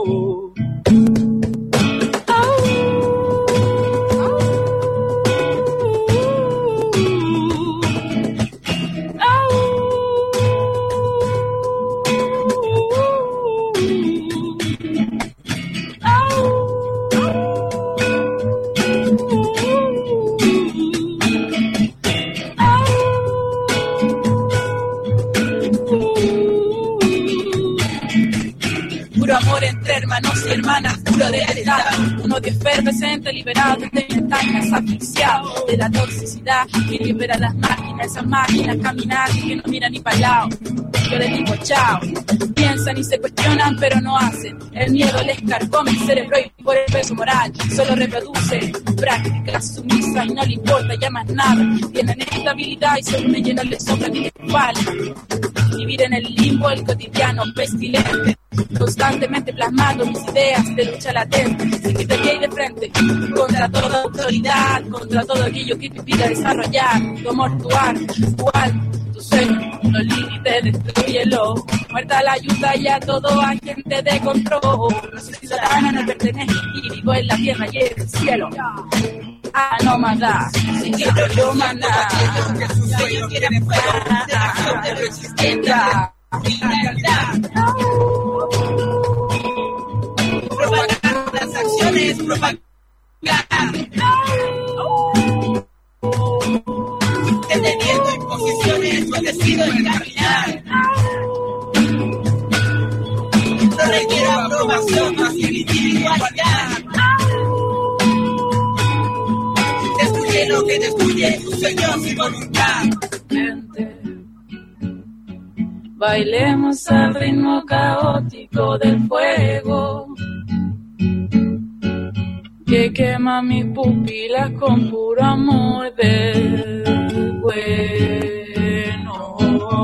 S6: efervescente, liberado de montañas, asfixiado de la toxicidad que libera las máquinas, esas máquinas caminantes que no miran ni para el lado. Yo les digo chao, piensan y se cuestionan pero no hacen, el miedo les carcome el cerebro y por el peso moral solo reproduce prácticas sumisas y no le importa ya más nada, tienen estabilidad y solo me llenan de sombra que les falta. Vivir en el limbo, el cotidiano pestilente, constantemente plasmando mis ideas de lucha latente, seguir de pie y de frente, contra toda autoridad, contra todo aquello que te impida desarrollar tu amor, tu arte, tu alma, tu sueño, los límites, destruyelo, muerta la ayuda y a todo agente de control, no soy ciudadana, no pertenezco y vivo en la tierra y en el cielo. Ah, no manda, si quiero yo manda. Ellos quieren fuego, de acción, de resistencia, propaganda, las acciones, propaganda. Entendiendo imposiciones, yo decido encaminar. No requiero aprobación, más que individualidad. Destruye lo que destruye tus sueños y voluntad. Bailemos al ritmo caótico del fuego que quema mis pupilas con puro amor del bueno.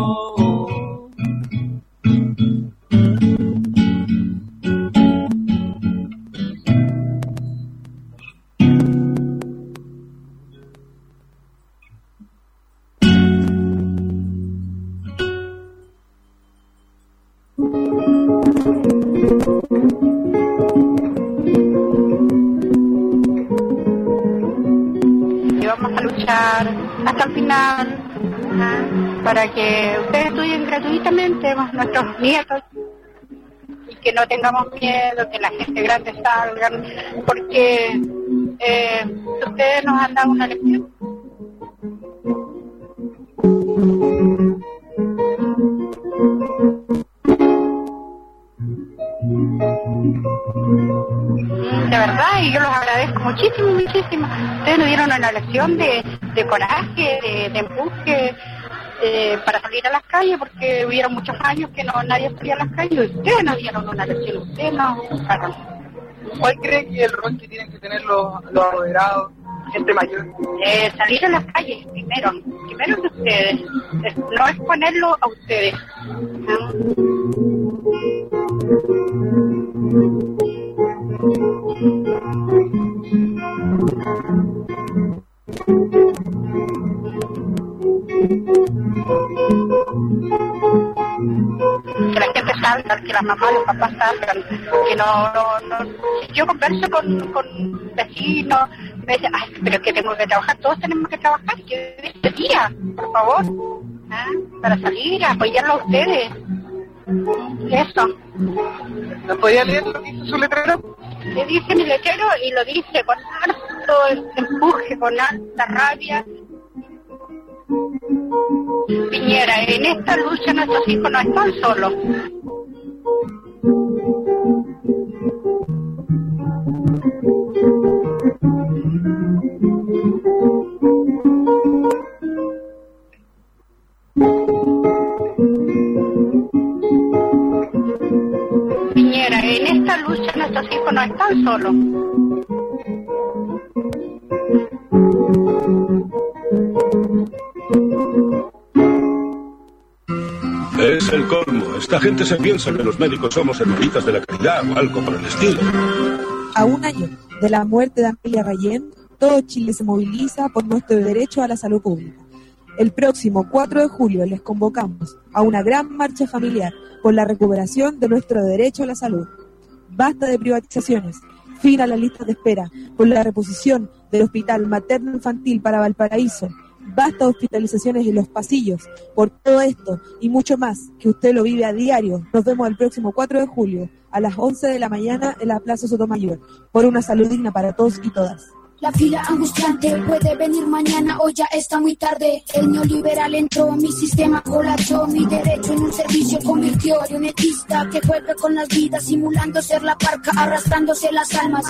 S9: Y vamos a luchar hasta el final para que ustedes estudien gratuitamente, más nuestros nietos, y que no tengamos miedo que la gente grande salgan, porque ustedes nos han dado una lección. De verdad, y yo los agradezco muchísimo, muchísimo. Ustedes nos dieron una lección de coraje, de empuje para salir a las calles, porque hubieron muchos años que nadie salía a las calles, y ustedes nos dieron una lección, ustedes nos buscaron.
S21: ¿Cuál cree que es el rol que tienen que tener los apoderados, gente mayor?
S9: Salir a las calles primero que ustedes, no exponerlo a ustedes. Que la gente salga, que las mamás, los papás salgan, que no. Yo converso con vecinos, me dicen, ay, pero que tengo que trabajar, todos tenemos que trabajar, que este día, por favor, para salir a apoyarlo a ustedes. Eso.
S21: ¿No podía leer lo que dice su letrero?
S9: Le dice mi letrero y lo dice con harto empuje, con alta rabia. Piñera, en esta lucha nuestros hijos no están solos. Piñera, en esta lucha nuestros hijos no están solos.
S10: Es el colmo. Esta gente se piensa que los médicos somos hermanitas de la caridad o algo por el estilo.
S12: A un año de la muerte de Amelia Rayén, todo Chile se moviliza por nuestro derecho a la salud pública. El próximo 4 de julio les convocamos a una gran marcha familiar por la recuperación de nuestro derecho a la salud. Basta de privatizaciones, fin a las listas de espera, por la reposición del Hospital Materno Infantil para Valparaíso. Basta de hospitalizaciones en los pasillos. Por todo esto y mucho más que usted lo vive a diario, nos vemos el próximo 4 de julio a las 11 de la mañana en la Plaza Sotomayor, por una salud digna para todos y todas.
S11: La fila angustiante puede venir mañana o ya está muy tarde. El neoliberal entró, mi sistema colapsó, mi derecho en un servicio convirtió de un etista que juega con las vidas simulando ser la parca, arrastrándose las almas.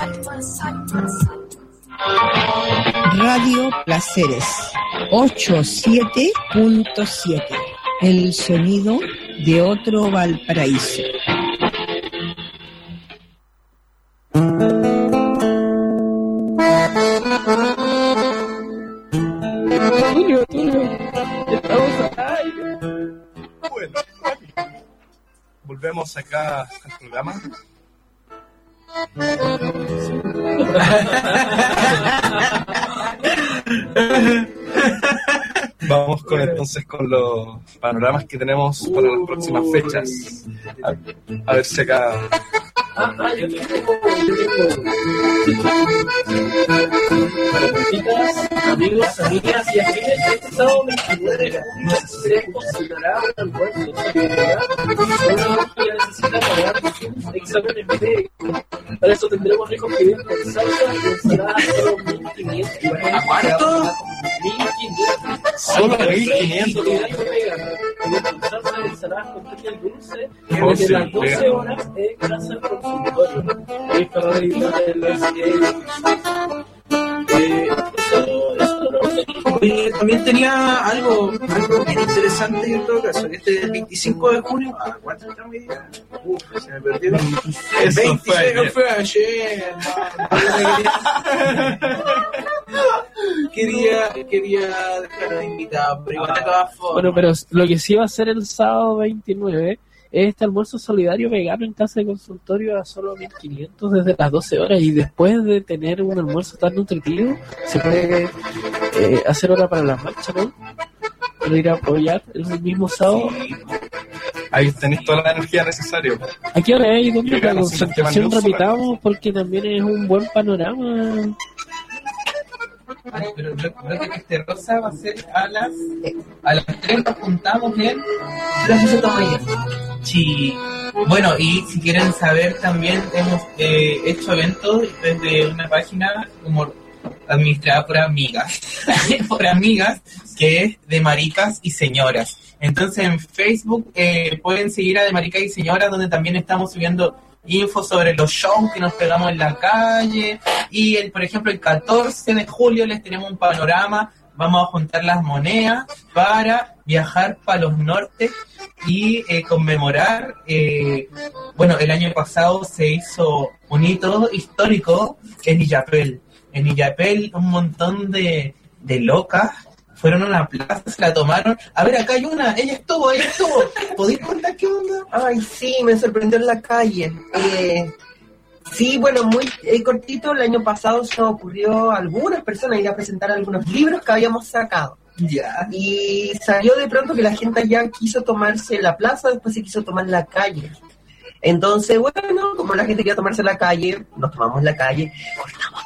S13: Radio Placeres 87.7, el sonido de otro Valparaíso.
S1: Tulio, estamos al aire.
S4: Bueno, volvemos acá al programa. Vamos entonces con los panoramas que tenemos para las próximas fechas. A ver si acá...
S1: Yo tengo para visitas, amigos, amigas y afines, este sábado 29 se considerará un almuerzo solidario. Una que necesita pagar exámenes médicos. Para eso tendremos ricos fideos con salsa y ensalada solo 1.500.
S3: ¿Cuánto?
S1: 1.500.
S4: Solo 1.500.
S1: Solidario vegano. Con salsa y ensaladas con queso dulce. Desde las 12 horas en casa del consultorio. Para revisar
S3: Oye, también tenía algo bien interesante en todo caso. Este 25 de junio, ¿cuánto está mi día? Se me perdió. El 26 fue ayer. Quería dejar de invitado, pero igual de todas formas.
S1: Bueno, pero lo que sí va a ser el sábado 29 es este almuerzo solidario vegano en casa de consultorio a solo 1.500 desde las 12 horas, y después de tener un almuerzo tan nutritivo se puede hacer hora para la marcha, ¿no? Para ir a apoyar el mismo sábado.
S4: Sí. Ahí tenéis toda la energía necesaria.
S1: ¿A qué hora es? ¿Dónde la concentración? Repitamos, porque también es un buen panorama.
S21: Ay, pero recuerda que este rosa va a ser a las 3 nos juntamos en Plaza Sotomayor. Sí. Bueno, y si quieren saber, también hemos hecho eventos desde una página como administrada por amigas, que es de Maricas y Señoras. Entonces en Facebook pueden seguir a de Maricas y Señoras, donde también estamos subiendo info sobre los shows que nos pegamos en la calle. Y por ejemplo el 14 de julio les tenemos un panorama. Vamos a juntar las monedas para viajar para los nortes y conmemorar. Bueno, el año pasado se hizo un hito histórico en Illapel. En Illapel un montón de locas fueron a una plaza, se la tomaron. A ver, acá hay una, ella estuvo. ¿Podéis contar qué onda?
S20: Ay, sí, me sorprendió en la calle. Sí, bueno, muy cortito. El año pasado se nos ocurrió a algunas personas ir a presentar algunos libros que habíamos sacado.
S21: Ya.
S20: Y salió de pronto que la gente ya quiso tomarse la plaza, después se quiso tomar la calle. Entonces, bueno, como la gente quería tomarse la calle, nos tomamos la calle, cortamos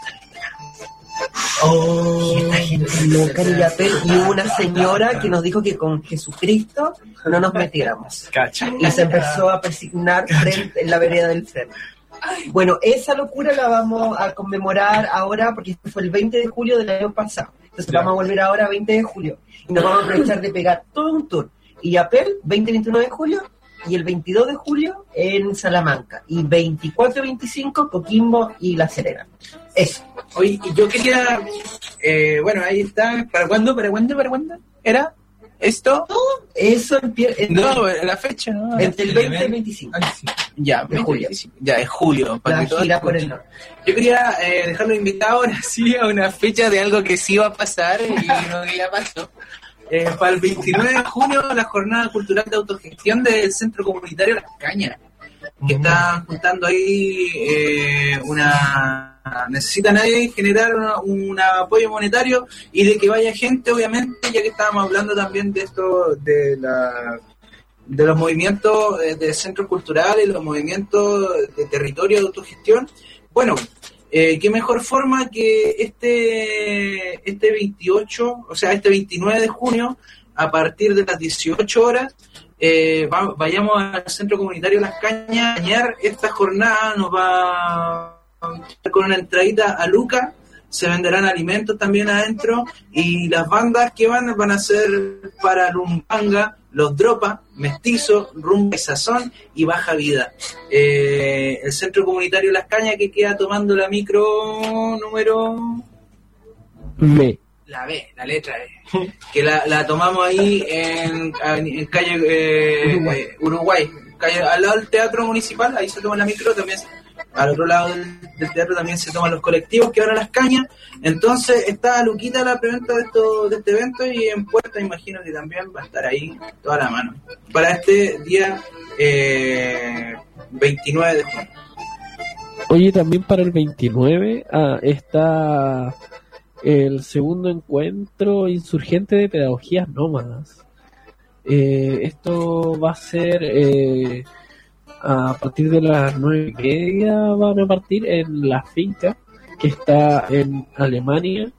S20: y esta gente loca en Illapel, y hubo una señora que nos dijo que con Jesucristo no nos metiéramos.
S4: Cacha.
S20: Y se empezó a persignar frente en la vereda del frente. Bueno, esa locura la vamos a conmemorar ahora, porque fue el 20 de julio del año pasado. Entonces vamos a volver ahora 20 de julio. Y nos vamos a aprovechar de pegar todo un tour. Illapel, 20-21 de julio, y el 22 de julio en Salamanca. Y 24 y 25, Coquimbo y La Serena. Eso.
S3: Oye, y yo quería... bueno, ahí está. ¿Para cuándo? ¿Era esto?
S20: No, eso empieza...
S3: No, la fecha, ¿no?
S20: Entre el 20 y el 25.
S3: Sí. Ya, de julio. Ya, es julio.
S20: La gira por el norte.
S3: Yo quería dejarlo invitado ahora sí a una fecha de algo que sí iba a pasar y no que ya pasó. Para el 29 de junio, la jornada cultural de autogestión del Centro Comunitario Las Cañas, que están juntando ahí necesitan ahí generar un apoyo monetario y de que vaya gente, obviamente, ya que estábamos hablando también de esto, de los movimientos de centros culturales, los movimientos de territorio de autogestión. Bueno, qué mejor forma que este 28, o sea, este 29 de junio, a partir de las 18 horas, vayamos al Centro Comunitario Las Cañas. Esta jornada nos va a con una entradita a Luca, se venderán alimentos también adentro, y las bandas que van a ser para Rumbanga, Los Dropa, Mestizo, Rumba y Sazón y Baja Vida. El Centro Comunitario Las Cañas, que queda tomando la micro número...
S1: B.
S3: La B, la letra B. Que la tomamos ahí en calle Uruguay, calle, al lado del Teatro Municipal, ahí se toma la micro, también al otro lado del teatro también se toman los colectivos que van a Las Cañas. Entonces está Luquita la preventa de este evento, y en puerta imagino que también va a estar ahí toda la mano para este día 29 de junio.
S1: Oye, también para el 29 está el segundo encuentro insurgente de pedagogías nómadas. Esto va a ser a partir de las 9:30, van a partir en la finca que está en Alemania,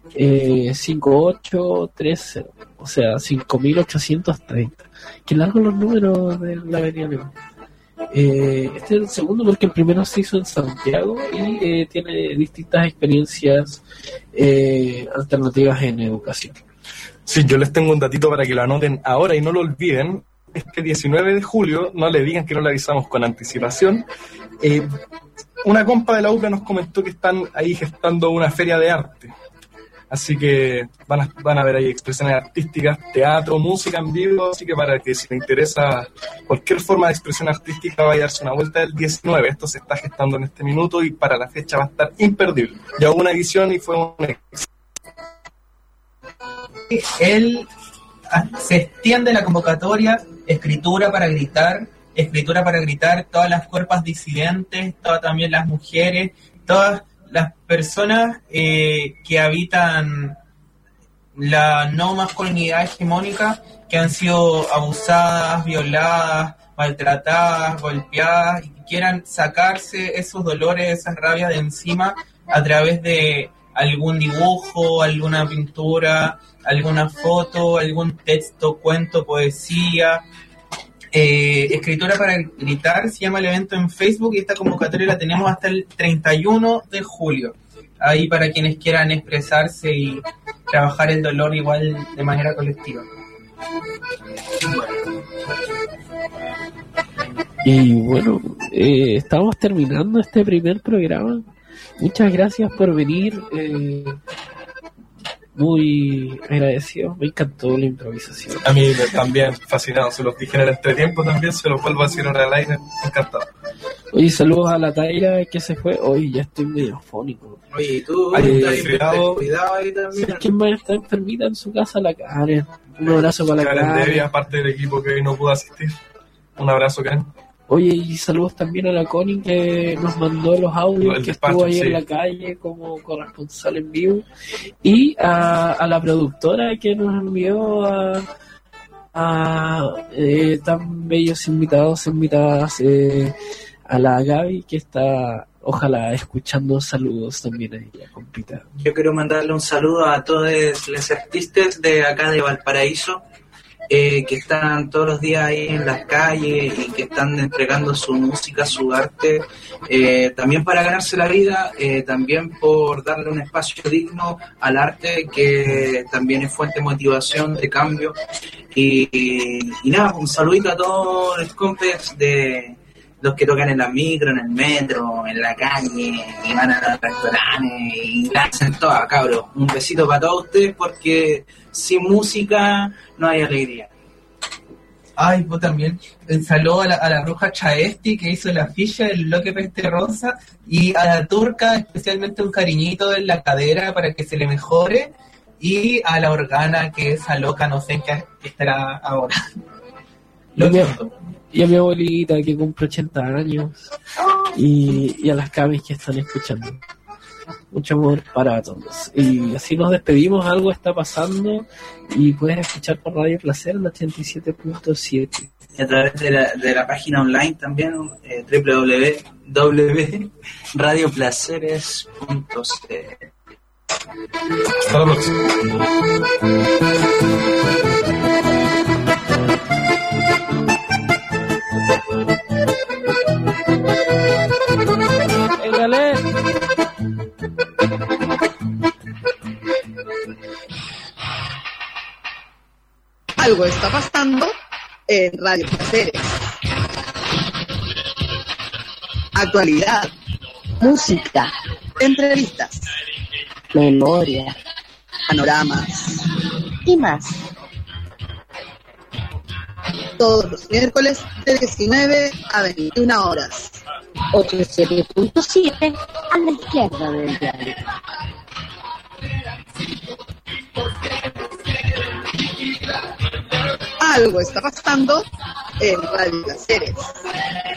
S1: 5830, o sea, 5830. Qué largos los números de la avenida Alemania. Este es el segundo porque el primero se hizo en Santiago y tiene distintas experiencias alternativas en educación.
S4: Sí, yo les tengo un datito para que lo anoten ahora y no lo olviden. Este 19 de julio, no le digan que no le avisamos con anticipación. Una compa de la UPLA nos comentó que están ahí gestando una feria de arte. Así que van a ver ahí expresiones artísticas, teatro, música en vivo. Así que para que si le interesa cualquier forma de expresión artística, vaya a darse una vuelta del 19. Esto se está gestando en este minuto y para la fecha va a estar imperdible. Ya hubo una edición y fue un éxito.
S21: Se extiende la convocatoria Escritura para gritar, todas las cuerpas disidentes, todas también las mujeres, todas las personas que habitan la no masculinidad hegemónica, que han sido abusadas, violadas, maltratadas, golpeadas, y que quieran sacarse esos dolores, esas rabias de encima a través de algún dibujo, alguna pintura, alguna foto, algún texto, cuento, poesía. Escritura para gritar se llama el evento en Facebook, y esta convocatoria la tenemos hasta el 31 de julio. Ahí para quienes quieran expresarse y trabajar el dolor igual de manera colectiva.
S1: Y bueno, estamos terminando este primer programa. Muchas gracias por venir. Muy agradecido, me encantó la improvisación.
S4: A mí también, fascinado, se los dije en el entretiempo también, se los vuelvo a decir ahora al aire, encantado.
S1: Oye, saludos a la Taira que se fue. Oye, ya estoy medio afónico.
S3: Oye, tú,
S4: cuidado
S3: ahí también.
S1: ¿Quién va a estar enfermita en su casa? La Karen. Un abrazo para la Karen.
S4: Debbie, aparte del equipo que hoy no pudo asistir. Un abrazo, Karen.
S1: Oye, y saludos también a la Connie que nos mandó los audios, que
S4: despacho,
S1: estuvo ahí
S4: sí,
S1: en la calle como corresponsal en vivo. Y a la productora que nos envió a tan bellos invitadas, a la Gaby que está, ojalá, escuchando. Saludos también a ella, compita.
S3: Yo quiero mandarle un saludo a todos los artistas de acá de Valparaíso, que están todos los días ahí en las calles y que están entregando su música, su arte, también para ganarse la vida, también por darle un espacio digno al arte, que también es fuente de motivación, de cambio. Y nada, un saludito a todos los compes de los que tocan en la micro, en el metro, en la calle, y van a los restaurantes y hacen todas, cabros. Un besito para todos ustedes, porque sin música no hay alegría.
S21: Ay, vos también. Un saludo a la bruja Chaesti, que hizo la ficha del bloque Peste Rosa, y a la turca especialmente un cariñito en la cadera para que se le mejore, y a la Organa, que esa loca no sé en qué estará ahora.
S1: Y a mi abuelita que cumple 80 años, y a las cabis que están escuchando. Mucho amor para todos. Y así nos despedimos. Algo está pasando y puedes escuchar por Radio Placer en 87.7.
S3: Y a través de la página online también, www.radioplaceres.cl.
S4: Hasta la próxima.
S1: ¡Égale!
S22: Algo está pasando en Radio Placeres. Actualidad,
S23: Música,
S22: entrevistas,
S23: memoria
S22: panoramas,
S23: y más.
S22: todos los miércoles de 19 a 21 horas.
S23: 87.7 a la izquierda del diario.
S22: Algo está pasando en Radio Placeres.